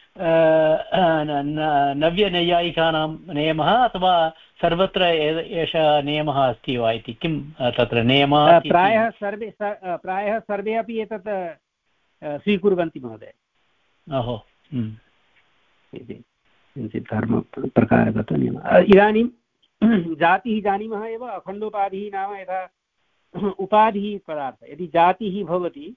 नव्यनैयायिकानां नियमः अथवा सर्वत्र एषः नियमः अस्ति वा इति, किं तत्र नियमः? प्रायः सर्वे प्रायः सर्वे अपि एतत् स्वीकुर्वन्ति महोदय। ओहो, किञ्चित् धर्मप्रकारगतो नियमः। इदानीं जातिः जानीमः एव, अखण्डोपाधिः नाम यथा उपाधिः पदार्थः, यदि जातिः भवति,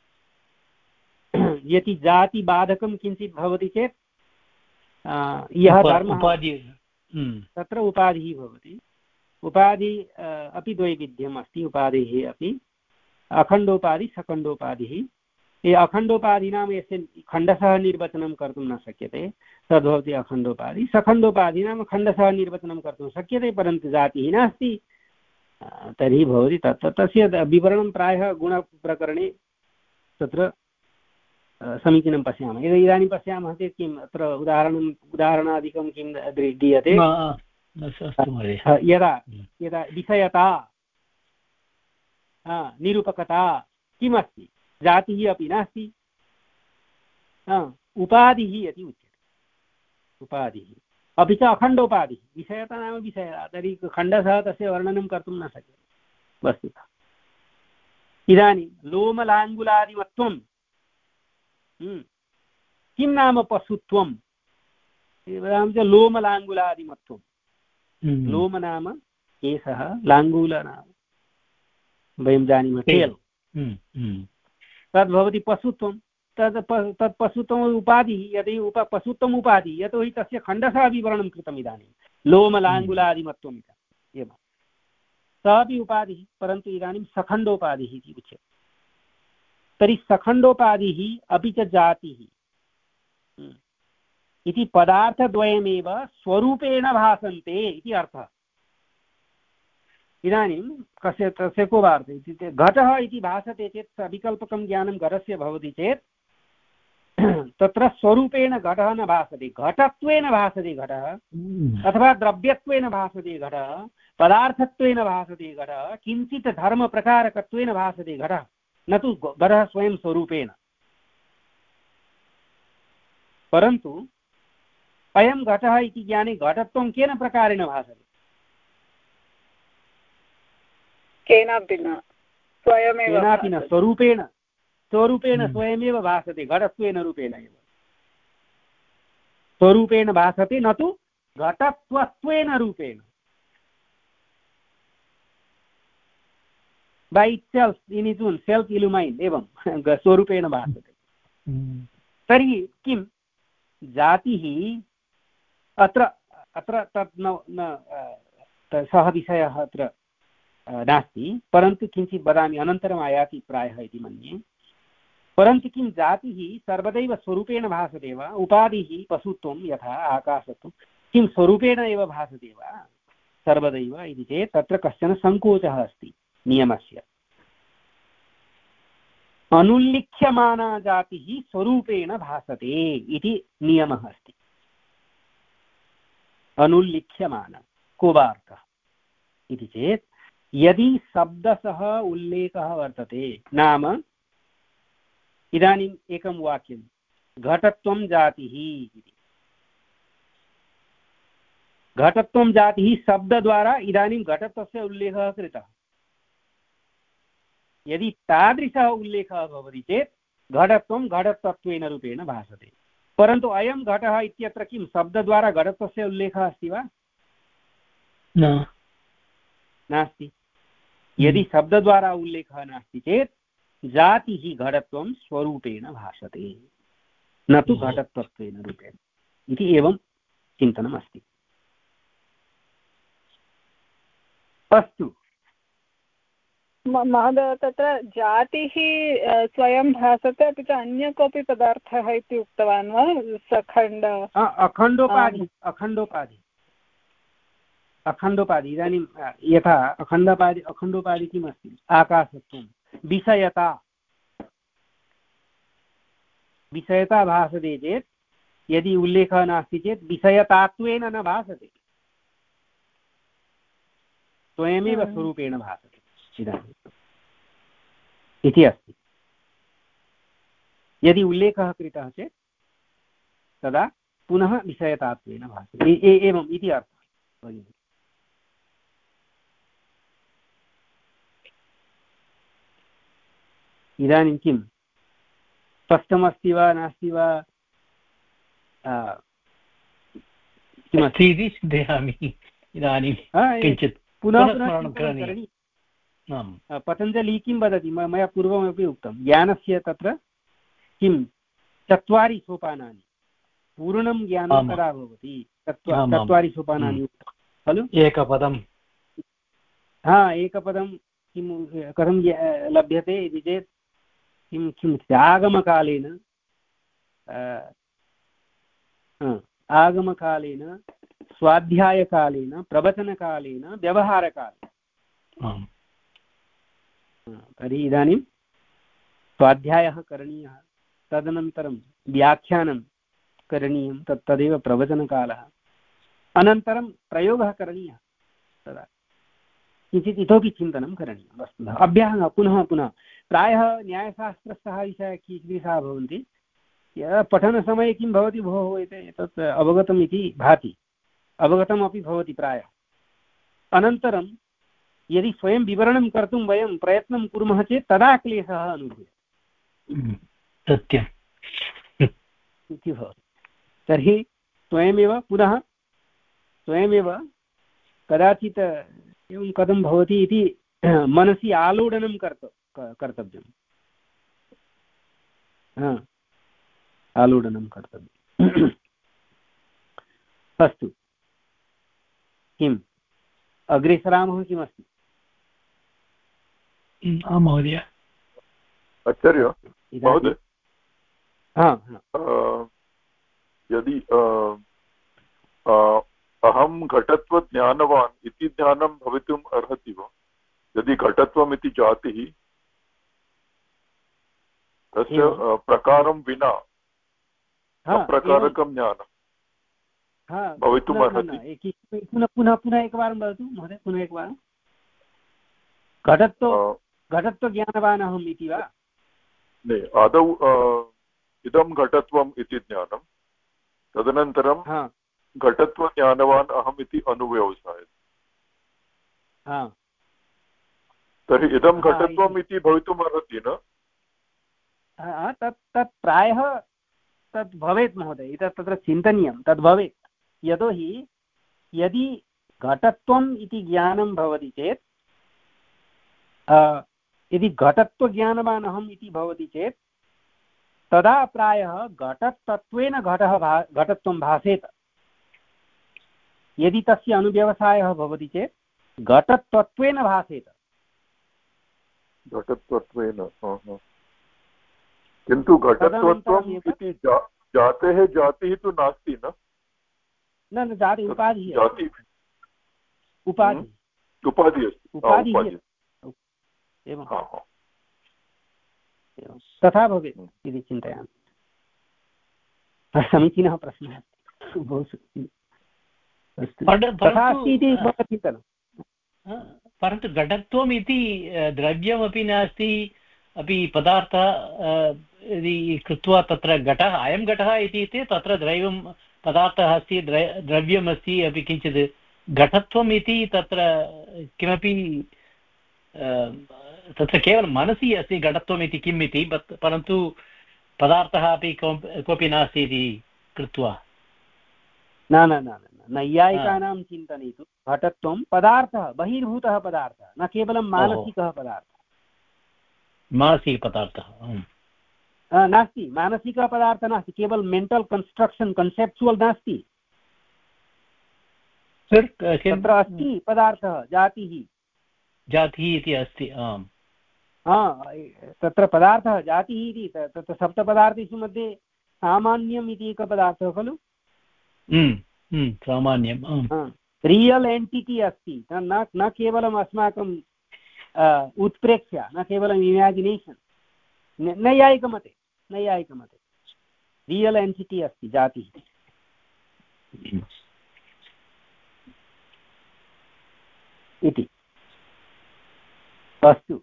यदि जातिबाधकं किञ्चित् भवति चेत् यः धर्मः तत्र उपाधिः भवति। उपाधि अपि द्वैविध्यम् अस्ति, उपाधिः अपि अखण्डोपाधि सखण्डोपाधिः। ये अखण्डोपाधिनां यस्य खण्डशः निर्वचनं कर्तुं न शक्यते तद्भवति अखण्डोपाधि। सखण्डोपाधिनां खण्डशः निर्वचनं कर्तुं शक्यते परन्तु जातिः नास्ति, तर्हि भवति तत् तस्य विवरणं प्रायः गुणप्रकरणे तत्र समीचीनं पश्यामः। यदि इदानीं पश्यामः चेत् किम् अत्र उदाहरणम् उदाहरणादिकं किं दीयते, यदा यदा विषयता निरूपकता किमस्ति, जातिः अपि नास्ति, उपाधिः इति उच्यते, उपाधिः अपि च अखण्डोपाधिः। विषयता नाम विषयता, तर्हि खण्डशः तस्य वर्णनं कर्तुं न शक्यते वस्तुतः। इदानीं लोमलाङ्गुलादिमत्वं किं नाम पशुत्वं, वदामः चेत् लोमलाङ्गुलादिमत्वं। लोम नाम केशः, लाङ्गूल नाम वयं जानीमः तेल, तद्भवति पशुत्वं। तद् तत् पशुत्वम् उपाधिः। यदि उप पशुत्वम् उपाधिः, यतोहि तस्य खण्डशः विवरणं कृतम् इदानीं लोमलाङ्गुलादिमत्वम् एवं, सः अपि उपाधिः, परन्तु इदानीं सखण्डोपाधिः इति उच्यते। तर्हि सखण्डोपाधिः अपि च जातिः इति पदार्थद्वयमेव स्वरूपेण भासन्ते इति अर्थः। इदानीं कस्य तस्य को वा अर्थः इत्युक्ते घटः इति भासते चेत् विकल्पकं ज्ञानं घटस्य भवति चेत् तत्र स्वरूपेण घटः न भासते, घटत्वेन भासते घटः, अथवा द्रव्यत्वेन भासते घटः, पदार्थत्वेन भासते घटः, किञ्चित् धर्मप्रकारकत्वेन भासते घटः, न तु घटः स्वयं स्वरूपेण। परन्तु अयं घटः इति ज्ञाने घटत्वं केन प्रकारेण भासते? केनापि न, स्वयमेव केनापि न, स्वरूपेण स्वरूपेण स्वयमेव भासते, घटत्वेन रूपेण एव स्वरूपेण भासते, न तु घटत्वत्वेन रूपेण। by itself in its own self illumine एवं स्वरूपेण भासते। तर्हि किं जातिः अत्र अत्र तत् न सः विषयः अत्र नास्ति, परन्तु किञ्चित् वदामि, अनन्तरम् आयाति प्रायः इति मन्ये। परन्तु किं जातिः सर्वदैव स्वरूपेण भासते वा? उपाधिः पशुत्वं यथा आकाशत्वं किं स्वरूपेण एव भासते वा सर्वदैव इति चेत् तत्र कश्चन सङ्कोचः अस्ति नियमस्य। अनुल्लिख्यमाना जातिः स्वरूपेण भासते इति नियमः अस्ति। अनुल्लिख्यमाना को वा अर्थः इति चेत् यदि शब्दशः उल्लेखः वर्तते, नाम इदानीम् एकं वाक्यं घटत्वं जातिः इति, घटत्वं जातिः शब्दद्वारा इदानीं घटत्वस्य उल्लेखः कृतः। यदि तादृशः उल्लेखः भवति चेत् घटत्वं घटत्वत्वेन रूपेण भासते। परन्तु अयं घटः इत्यत्र किं शब्दद्वारा घटत्वस्य उल्लेखः अस्ति वा? न, नास्ति। यदि शब्दद्वारा उल्लेखः नास्ति चेत् जातिः घटत्वं स्वरूपेण भासते, न तु घटत्वत्वेन रूपेण इति एवं चिन्तनम् अस्ति। अस्तु महोदय, तत्र जातिः स्वयं भासते, अपि च अन्य कोऽपि पदार्थः इति उक्तवान् वा? सखण्ड अखण्डोपाधि अखण्डोपाधि अखण्डोपाधि इदानीं यथा अखण्डोपाधि अखण्डोपाधि किमस्ति? आकाशत्वं, विषयता। विषयता भासते चेत् यदि उल्लेखः नास्ति चेत् विषयतात्वेन न भासते, स्वयमेव स्वरूपेण भासते इदानीम् इति अस्ति। यदि उल्लेखः कृतः चेत् तदा पुनः विषयतात्वेन भासते, एवम् इति अर्थः भगिनि। इदानीं किं स्पष्टमस्ति वा नास्ति वा किमस्ति इति चिन्तयामि इदानीं किञ्चित् पुनः पुनः पतञ्जलिः किं वदति, मया पूर्वमपि उक्तं, ज्ञानस्य तत्र किं चत्वारि सोपानानि, पूर्णं ज्ञानं कदा भवति, चत्वारि सोपानानि उक्तं खलु। एकपदं हा एकपदं किं कथं लभ्यते इति चेत् किं किम् आगमकालेन आगमकालेन स्वाध्यायकालेन प्रवचनकालेन व्यवहारकाले। तर्हि इदानीं स्वाध्यायः करणीयः, तदनन्तरं व्याख्यानं करणीयं, तत् तदेव प्रवचनकालः, अनन्तरं प्रयोगः करणीयः, तदा किञ्चित् इतोपि चिन्तनं करणीयं वस्तुतः, अभ्यासः पुनः पुनः। प्रायः न्यायशास्त्रस्थः विषयाः कीदृशाः भवन्ति, पठनसमये किं भवति, भोः एतत् अवगतम् इति भाति, अवगतमपि भवति प्रायः, अनन्तरं यदि स्वयं विवरणं कर्तुं वयं प्रयत्नं कुर्मः चेत् तदा क्लेशः अनुभूयते, सत्यम् इति भवति। तर्हि स्वयमेव पुनः स्वयमेव कदाचित् एवं कथं भवति इति मनसि आलोडनं कर्त कर्तव्यम्, आलोडनं कर्तव्यम्। अस्तु, किम् अग्रे सरामः, किमस्ति? आं महोदय। आचार्य महोदय, यदि अहं घटत्वज्ञानवान् इति ज्ञानं भवितुम् अर्हति वा? यदि घटत्वम् इति जातिः, तस्य प्रकारं विना अप्रकारकं ज्ञानं भवितुम् अर्हति। पुनः पुनः पुनः एकवारं वदतु महोदय, पुनः एकवारं। घटत्व घटत्वज्ञानवान् अहम् इति वा? आदौ इदं घटत्वम् इति ज्ञानं, तदनन्तरं घटत्वज्ञानवान् अहम् इति अनुव्यवसायः। तर्हि इदं घटत्वम् इति भवितुम् अर्हति न? तत् तत् प्रायः तद् भवेत् महोदय, तत् तत्र चिन्तनीयं, तद् भवेत्। यतोहि यदि घटत्वम् इति ज्ञानं भवति चेत्, यदि घटत्वज्ञानवान् अहम् इति भवति चेत् तदा प्रायः घटतत्त्वेन घटः भा घटत्वं भासेत। यदि तस्य अनुव्यवसायः भवति चेत् घटत्वत्वेन भासेत। घटत्वत्वेन, किन्तु घटत्वत्वम् इति जातेः जातिः तु नास्ति न? न न जाति उपाधिः, जाति उपाधि उपाधिः अस्ति, उपाधिः एवं तथा भवेत् इति चिन्तयामि। समीचीनः प्रश्नः अस्ति, बहु तथा अस्ति इति मम चिन्तनं। परन्तु घटत्वम् इति द्रव्यमपि नास्ति, अपि पदार्थः यदि कृत्वा तत्र घटः अयं घटः इति तत्र द्रव्यं पदार्थः अस्ति, द्रव्यमस्ति अपि किञ्चित् घटत्वम् इति तत्र किमपि तत्र केवलं मनसि अस्ति घटत्वम् इति किम् इति, परन्तु पदार्थः अपि कोऽपि नास्ति इति कृत्वा। न न न नैयायिकानां चिन्तने तु घटत्वं पदार्थः, बहिर्भूतः पदार्थः, न केवलं मानसिकः पदार्थः। मानसिकपदार्थः नास्ति, मानसिकः पदार्थः नास्ति, केवल मेण्टल् कन्स्ट्रक्षन् कन्सेप्चुवल् नास्ति, तत्र अस्ति पदार्थः, जातिः जातिः इति अस्ति। आम्, तत्र पदार्थः जातिः इति, तत्र सप्तपदार्थेषु मध्ये सामान्यम् इति एकः पदार्थः खलु, सामान्यं रियल् एण्टिटि अस्ति, न न केवलम् अस्माकं उत्प्रेक्ष्य, न केवलम् इमेजिनेशन्। नैयायिकमते नैयायिकमते रियल् एन्टिटि अस्ति जातिः इति। अस्तु,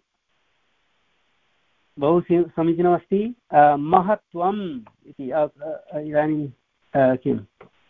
बहु समीचीनमस्ति। महत्त्वम् इति इदानीं किम्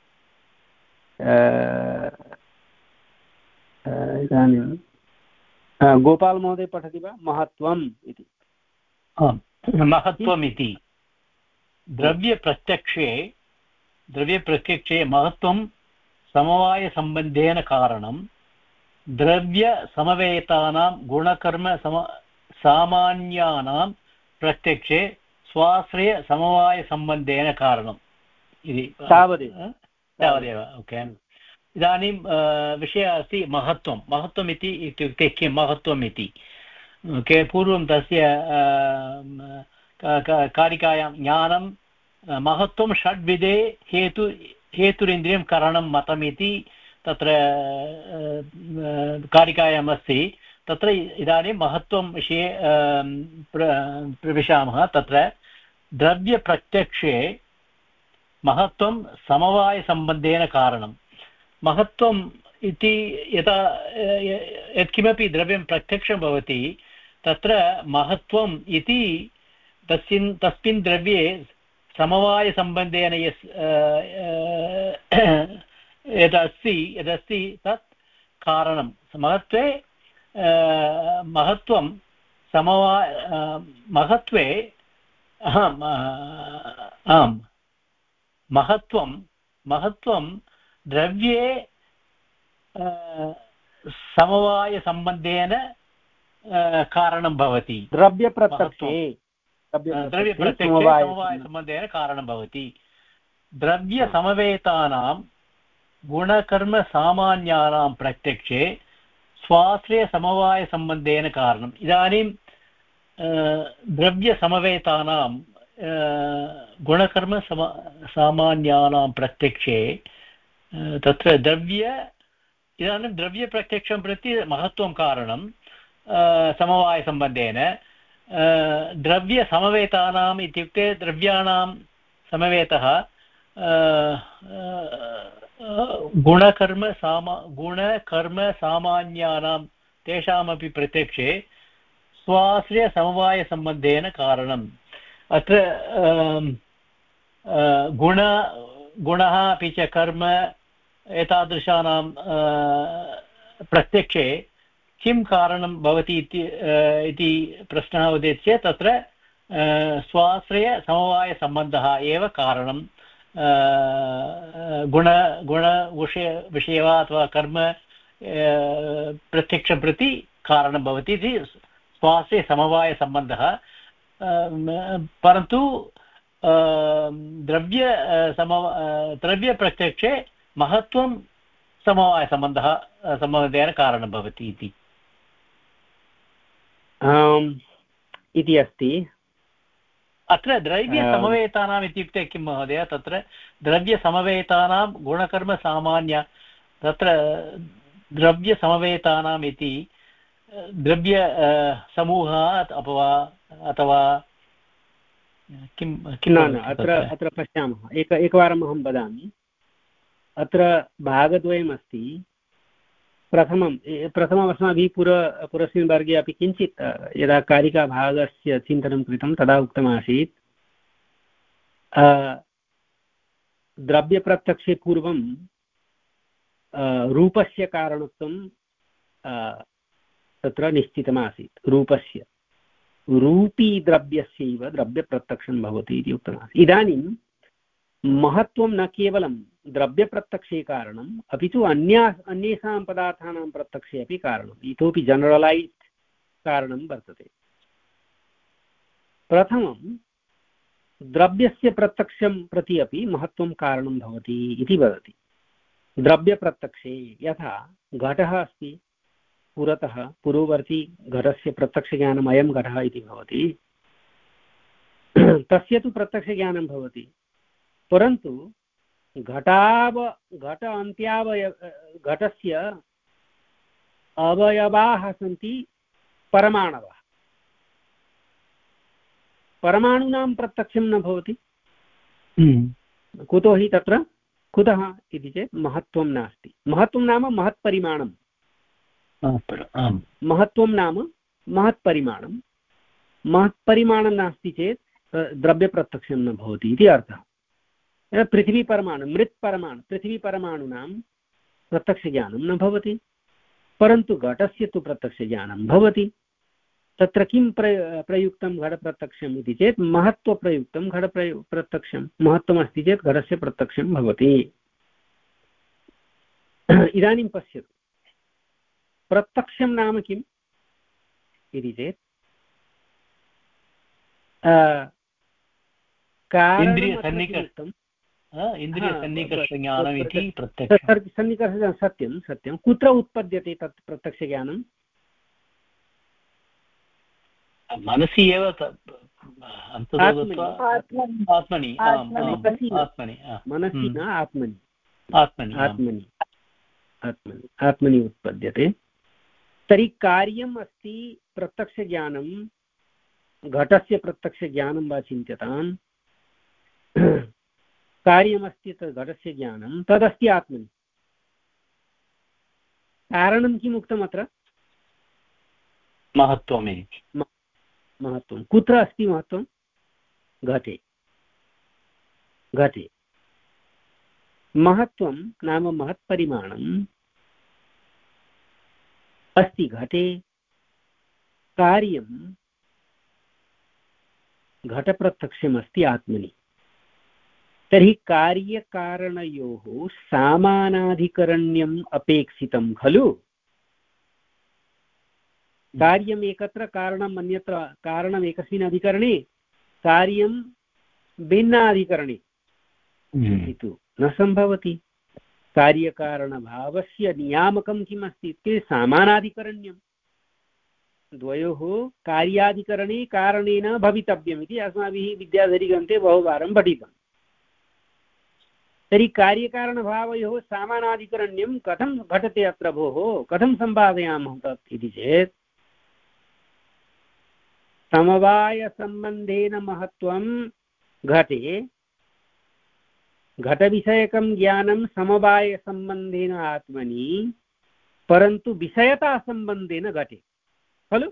इदानीं गोपाल् महोदय पठति वा? महत्त्वम् इति। महत्त्वमिति द्रव्यप्रत्यक्षे द्रव्यप्रत्यक्षे महत्त्वं समवायसम्बन्धेन कारणं द्रव्यसमवेतानां गुणकर्म सम सामान्यानां प्रत्यक्षे स्वाश्रयसमवायसम्बन्धेन कारणम् इति तावदेव तावदेव ओके। इदानीं विषयः अस्ति महत्त्वं। महत्त्वम् इति इत्युक्ते किं महत्त्वम् इति? ओके, पूर्वं तस्य कारिकायां ज्ञानं महत्त्वं षड्विधे हेतु हेतुरिन्द्रियं करणं मतम् इति तत्र कारिकायाम् अस्ति। तत्र इदानीं महत्त्वं विषये प्रविशामः। तत्र द्रव्यप्रत्यक्षे महत्त्वं समवायसम्बन्धेन कारणं। महत्त्वम् इति यदा यत्किमपि द्रव्यं प्रत्यक्षं भवति तत्र महत्त्वम् इति तस्मिन् तस्मिन् द्रव्ये समवायसम्बन्धेन यस् यदस्ति यदस्ति तत् कारणं। महत्त्वे महत्त्वं समवाय महत्त्वे आम् आम् महत्त्वं महत्त्वं द्रव्ये समवायसम्बन्धेन कारणं भवति। द्रव्यप्रत्यक्षे द्रव्यप्रत्यक्षे समवायसम्बन्धेन कारणं भवति। द्रव्यसमवेतानां गुणकर्मसामान्यानां प्रत्यक्षे स्वाश्रयसमवायसम्बन्धेन कारणम्। इदानीं द्रव्यसमवेतानां गुणकर्मसम सामान्यानां प्रत्यक्षे तत्र द्रव्य इदानीं द्रव्यप्रत्यक्षं प्रति महत्त्वं कारणं समवायसम्बन्धेन। द्रव्यसमवेतानाम् इत्युक्ते द्रव्याणां समवेतः गुणकर्म सामा गुणकर्मसामान्यानां तेषामपि प्रत्यक्षे स्वाश्रयसमवायसम्बन्धेन कारणम्। अत्र गुण गुणः अपि च कर्म एतादृशानां प्रत्यक्षे किं कारणं भवति इति प्रश्नः उदेति चेत् तत्र स्वाश्रयसमवायसम्बन्धः एव कारणं। गुण गुणविषय विषये वा अथवा कर्म प्रत्यक्षं प्रति कारणं भवति इति स्वाश्रयसमवायसम्बन्धः। परन्तु द्रव्य सम द्रव्यप्रत्यक्षे महत्त्वं समवायसम्बन्धः सम्बन्धेन कारणं भवति इति इति अस्ति। अत्र द्रव्यसमवेतानाम् इत्युक्ते किं महोदय? तत्र द्रव्यसमवेतानां गुणकर्मसामान्य तत्र द्रव्यसमवेतानाम् इति द्रव्य समूहः अथवा अथवा किं किं न अत्र अत्र पश्यामः। एक एकवारम् अहं वदामि। अत्र भागद्वयमस्ति। प्रथमं प्रथमम् अस्माभिः पुर पुरस्मिन् वर्गे अपि किञ्चित् यदा कारिकाभागस्य चिन्तनं कृतं तदा उक्तमासीत् द्रव्यप्रत्यक्षे पूर्वं रूपस्य कारणत्वं तत्र निश्चितमासीत्। रूपस्य रूपी द्रव्यस्यैव द्रव्यप्रत्यक्षं भवति इति उक्तमासीत्। इदानीं महत्त्वं न केवलं द्रव्यप्रत्यक्षे कारणम् अपि तु अन्या अन्येषां पदार्थानां प्रत्यक्षे अपि कारणम्, इतोपि जनरलैस्ड् कारणं वर्तते। प्रथमं द्रव्यस्य प्रत्यक्षं प्रति अपि महत्त्वं कारणं भवति इति वदति। द्रव्यप्रत्यक्षे यथा घटः अस्ति, पुरतः पुरोवर्ती घटस्य प्रत्यक्षज्ञानम् अयं घटः इति भवति। तस्य तु प्रत्यक्षज्ञानं भवति, परन्तु घटाव घट अन्त्यावय घटस्य अवयवाः सन्ति परमाणवः। परमाणूनां प्रत्यक्षं न भवति। कुतो हि तत्र कुतः इति चेत् महत्त्वं नास्ति। महत्त्वं नाम महत्परिमाणं, महत्त्वं नाम महत्परिमाणं, महत्परिमाणं नास्ति चेत् द्रव्यप्रत्यक्षं न भवति इति अर्थः। पृथिवीपरमाणु, मृत्परमाणु, पृथिवीपरमाणूनां प्रत्यक्षज्ञानं न भवति, परन्तु घटस्य तु प्रत्यक्षज्ञानं भवति। तत्र किं प्र प्रयुक्तं घटप्रत्यक्षम् इति चेत् महत्त्वप्रयुक्तं घटप्रयु प्रत्यक्षं। महत्त्वमस्ति चेत् घटस्य प्रत्यक्षं भवति। इदानीं पश्यतु, प्रत्यक्षं नाम किम् इति चेत् सन्निकर्षज्ञानं। सत्यं सत्यं। कुत्र उत्पद्यते तत् प्रत्यक्षज्ञानं? मनसि एव, आत्मनि न आत्मनि आत्मनि आत्मनि आत्मनि उत्पद्यते। तर्हि कार्यम् अस्ति प्रत्यक्षज्ञानं, घटस्य प्रत्यक्षज्ञानं वा चिन्त्यताम्। कार्यमस्ति तद् घटस्य ज्ञानं, तदस्ति आत्मनि। कारणं किम् उक्तम् अत्र? महत्त्वमेव। महत्त्वं कुत्र अस्ति? महत्त्वं घटे। घटे महत्त्वं नाम महत्परिमाणम् अस्ति घटे। कार्यं घटप्रत्यक्षमस्ति आत्मनि। तर्हि कार्यकारणयोः सामानाधिकरण्यम् अपेक्षितं खलु? कार्यम् एकत्र, कारणम् अन्यत्र। कारणम् एकस्मिन् अधिकरणे, कार्यं भिन्नाधिकरणे इति न सम्भवति। कार्यकारणभावस्य नियामकं किम् अस्ति इत्युक्ते सामानाधिकरण्यं। द्वयोः कार्याधिकरणे कारणेन भवितव्यम् इति अस्माभिः विद्याधरीग्रन्थे बहुवारं पठितम्। तर्हि कार्यकारणभावयोः सामानाधिकरण्यं कथं घटते अत्र भोः? कथं सम्पादयामः तत् इति चेत् समवायसम्बन्धेन महत्त्वं घटे, घटविषयकं ज्ञानं समवायसम्बन्धेन आत्मनि, परन्तु विषयतासम्बन्धेन घटे खलु?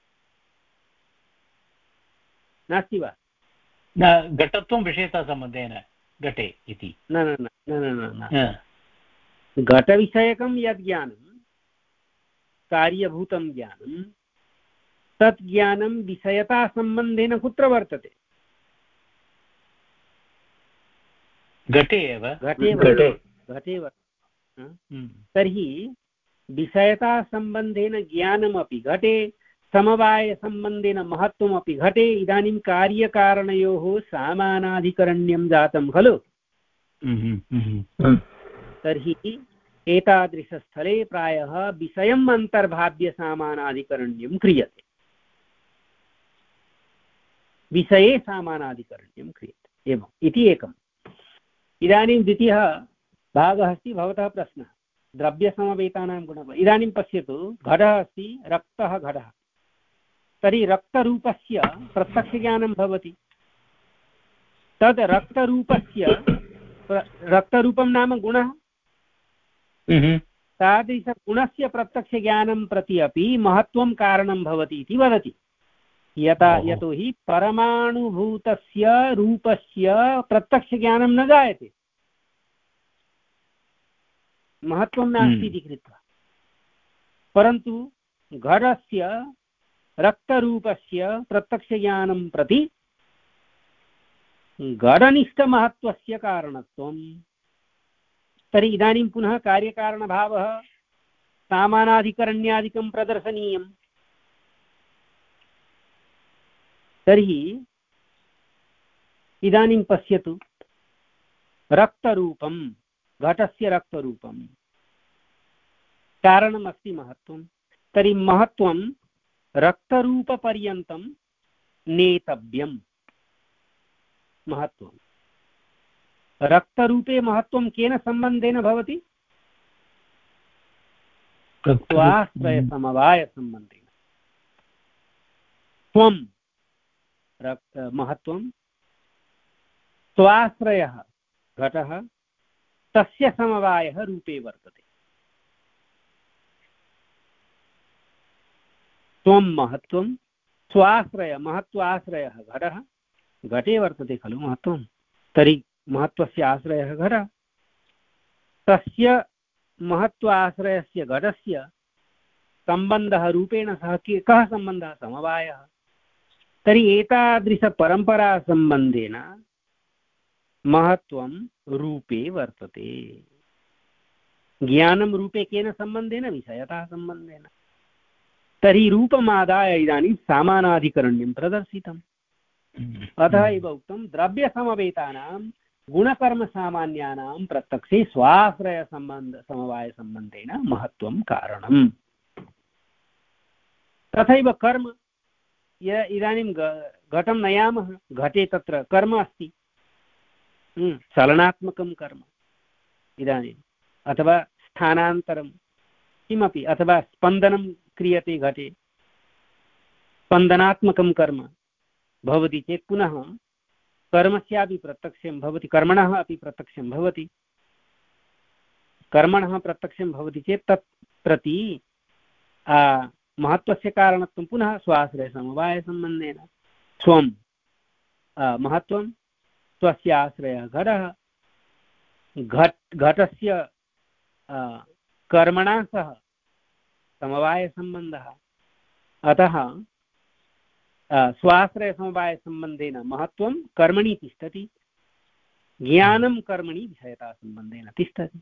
नास्ति वा? न, घटत्वं विषयतासम्बन्धेन घटे इति न न न न न घटविषयकं यद् ज्ञानं, कार्यभूतं ज्ञानं, तत् ज्ञानं विषयतासम्बन्धेन कुत्र वर्तते? घटे एव। घटे घटे वर्तते। तर्हि विषयतासम्बन्धेन ज्ञानमपि घटे, समवायसम्बन्धेन महत्त्वमपि घटे। इदानीं कार्यकारणयोः सामानाधिकरण्यं जातं खलु? तर्हि एतादृशस्थले प्रायः विषयम् अन्तर्भाव्य सामानाधिकरण्यं क्रियते। विषये सामानाधिकरण्यं क्रियते एवम् इति एकम्। इदानीं द्वितीयः भागः अस्ति भवतः प्रश्नः, द्रव्यसमवेतानां गुणः। इदानीं पश्यतु, घटः अस्ति, रक्तः घटः। तर्हि रक्तरूपस्य प्रत्यक्षज्ञानं भवति। तद् रक्तरूपस्य, रक्तरूपं नाम गुणः, तादृशगुणस्य प्रत्यक्षज्ञानं प्रति अपि महत्त्वं कारणं भवति इति वदति। यथा यतोहि परमाणुभूतस्य रूपस्य प्रत्यक्षज्ञानं न जायते, महत्त्वं नास्ति इति कृत्वा। परन्तु घटस्य रक्तरूपस्य प्रत्यक्षज्ञानं प्रति घटनिष्ठमहत्त्वस्य कारणत्वं। तर्हि इदानीं पुनः कार्यकारणभावः सामानाधिकरण्यादिकं प्रदर्शनीयम्। तर्हि इदानीं पश्यतु, रक्तरूपं, घटस्य रक्तरूपं, कारणमस्ति महत्त्वं। तर्हि महत्त्वं रक्तरूपपर्यन्तं नेतव्यं। महत्त्वं रक्तरूपे महत्त्वं केन सम्बन्धेन भवति? स्वाश्रयसमवायसम्बन्धेन। त्वं महत्त्वं स्वाश्रयः घटः तस्य समवायः रूपे वर्तते। त्वं महत्त्वं स्वाश्रय महत्त्वाश्रयः घटः घटे वर्तते खलु महत्त्वं, तर्हि महत्त्वस्य आश्रयः घटः, तस्य महत्त्वाश्रयस्य घटस्य सम्बन्धः रूपेण सह कः सम्बन्धः? समवायः। तर्हि एतादृशपरम्परासम्बन्धेन महत्त्वं रूपे वर्तते। ज्ञानं रूपे केन सम्बन्धेन? विषयतः सम्बन्धेन। तर्हि रूपमादाय इदानीं सामानाधिकरण्यं प्रदर्शितम्। अतः एव उक्तं द्रव्यसमवेतानां गुणकर्मसामान्यानां प्रत्यक्षे स्वाश्रयसम्बन्ध समवायसम्बन्धेन महत्त्वं कारणम्। तथैव कर्म, इदानीं घटं नयामः, घटे तत्र कर्म अस्ति, चलनात्मकं कर्म इदानीम्, अथवा स्थानान्तरं किमपि, अथवा स्पन्दनं क्रियते घटे, स्पन्दनात्मकं कर्म भवति चेत् पुनः कर्मस्यापि प्रत्यक्षं भवति, कर्मणः अपि प्रत्यक्षं भवति। कर्मणः प्रत्यक्षं भवति चेत् तत् प्रति महत्त्वस्य कारणत्वं पुनः स्वाश्रयसमवायसम्बन्धेन। स्वं महत्त्वं, स्वस्य आश्रयः घटः, घट घटस्य कर्मणा सह समवायसम्बन्धः। अतः स्वाश्रयसमवायसम्बन्धेन महत्त्वं कर्मणि तिष्ठति, ज्ञानं कर्मणि विषयतासम्बन्धेन तिष्ठति।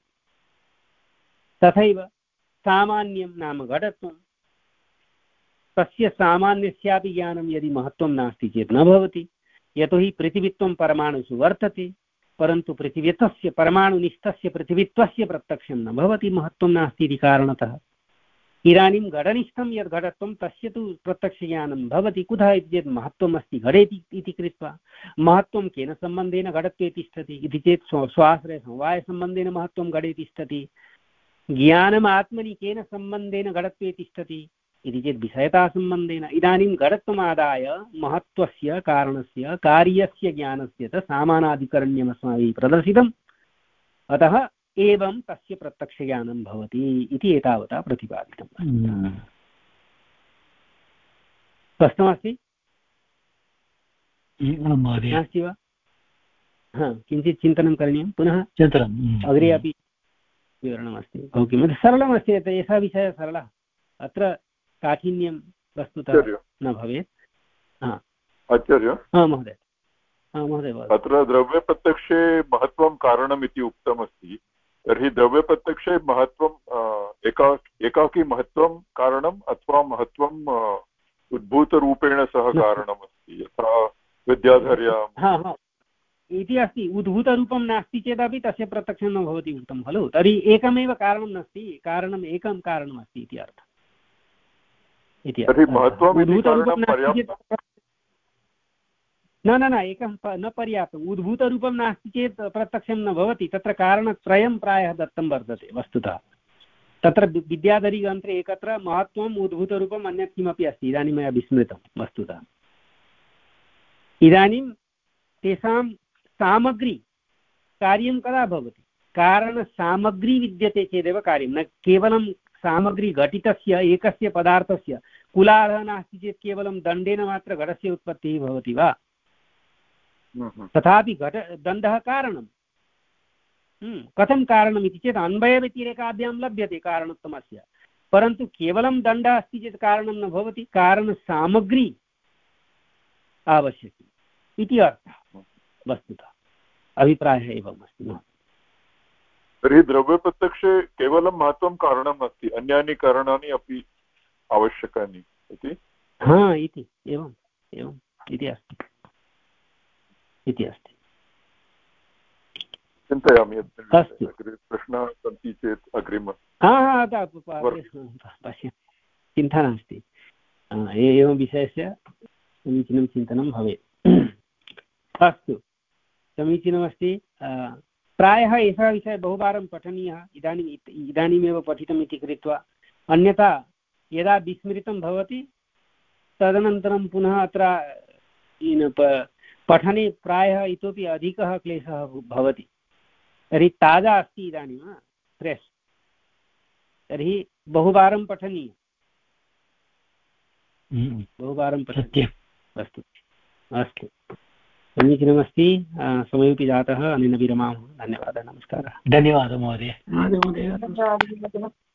तथैव सामान्यं नाम घटत्वं, तस्य सामान्यस्यापि ज्ञानं यदि महत्त्वं नास्ति चेत् न भवति। यतोहि पृथिवीत्वं परमाणुषु वर्तते, परन्तु पृथिवीत्वस्य परमाणुनिष्ठस्य पृथिवीत्वस्य प्रत्यक्षं न भवति, महत्त्वं नास्ति इति कारणतः। इदानीं घटनिष्ठं यद् घटत्वं तस्य तु प्रत्यक्षज्ञानं भवति। कुतः इति चेत् महत्त्वम् अस्ति घटे इति कृत्वा। महत्त्वं केन सम्बन्धेन घटत्वे तिष्ठति इति चेत् स्वाश्रयसमवायसम्बन्धेन महत्त्वं घटे तिष्ठति। ज्ञानम् आत्मनि केन सम्बन्धेन घटत्वे तिष्ठति इति चेत् विषयतासम्बन्धेन। इदानीं घटत्वमादाय महत्त्वस्य कारणस्य कार्यस्य ज्ञानस्य च सामानाधिकरण्यम् अस्माभिः प्रदर्शितम्। अतः एवं तस्य प्रत्यक्षज्ञानं भवति इति एतावता प्रतिपादितम्। स्पष्टमस्ति? नास्ति वा? हा, किञ्चित् चिन्तनं करणीयं, पुनः चिन्तनम् अग्रे अपि विवरणमस्ति। बहु किमपि सरलमस्ति, एषः विषयः सरलः, अत्र काठिन्यं वस्तुतः न भवेत्। हा आचार्य, हा महोदय, हा महोदय, अत्र द्रव्यप्रत्यक्षे महत्त्वं कारणम् इति उक्तमस्ति। तर्हि द्रव्यप्रत्यक्षे महत्त्वं एका एकाकी महत्त्वं कारणम् अथवा महत्त्वम् उद्भूतरूपेण सह कारणमस्ति, यथा विद्याधर्या इति अस्ति। उद्भूतरूपं नास्ति चेदपि तस्य प्रत्यक्षं न भवति उक्तं खलु। तर्हि एकमेव कारणं नास्ति, कारणम् एकं कारणमस्ति इति अर्थः। न न न एकं न पर्याप्तम्। उद्भूतरूपं नास्ति चेत् प्रत्यक्षं न भवति। तत्र कारणत्रयं प्रायः दत्तं वर्तते वस्तुतः। तत्र विद्याधरीग्रन्थे एकत्र महत्त्वम् उद्भूतरूपम् अन्यत् किमपि अस्ति, इदानीं मया विस्मृतं वस्तुतः। इदानीं तेषां सामग्री कार्यं कदा भवति? कारणसामग्री विद्यते चेदेव कार्यं, न केवलं सामग्री घटितस्य एकस्य पदार्थस्य कुलालः नास्ति चेत् केवलं दण्डेन मात्र घटस्य उत्पत्तिः भवति वा? तथापि घट दण्डः कारणं। कथं कारणम् इति चेत् अन्वयव्यतिरेकाभ्यां लभ्यते कारणत्वमस्य, परन्तु केवलं दण्डः अस्ति चेत् कारणं न भवति, कारणसामग्री आवश्यकी इति अर्थः वस्तुतः। अभिप्रायः एवम् अस्ति। तर्हि द्रव्यप्रत्यक्षे केवलं महत्त्वं कारणम् अस्ति, अन्यानि कारणानि अपि आवश्यकानि इति। हा इति एवम् एवम् इति अस्ति इति अस्ति। चिन्तयामि यत् प्रश्नाः सन्ति चेत् अग्रिम हा हा पश्य, चिन्ता नास्ति। एवं विषयस्य समीचीनं चिन्तनं भवेत्। अस्तु, समीचीनमस्ति। प्रायः एषः विषयः बहुवारं पठनीयः, इदानीम् इदानीमेव पठितम् इति कृत्वा। अन्यथा यदा विस्मृतं भवति तदनन्तरं पुनः अत्र पठने प्रायः इतोपि अधिकः क्लेशः भवति। तर्हि ताजा अस्ति इदानीं फ्रेश्, तर्हि बहुवारं पठनीयं, बहुवारं पठनीयम्। अस्तु अस्तु, समीचीनमस्ति। समयोपि जातः, अनेन विरमामः। धन्यवादः, नमस्कारः। धन्यवादः महोदय।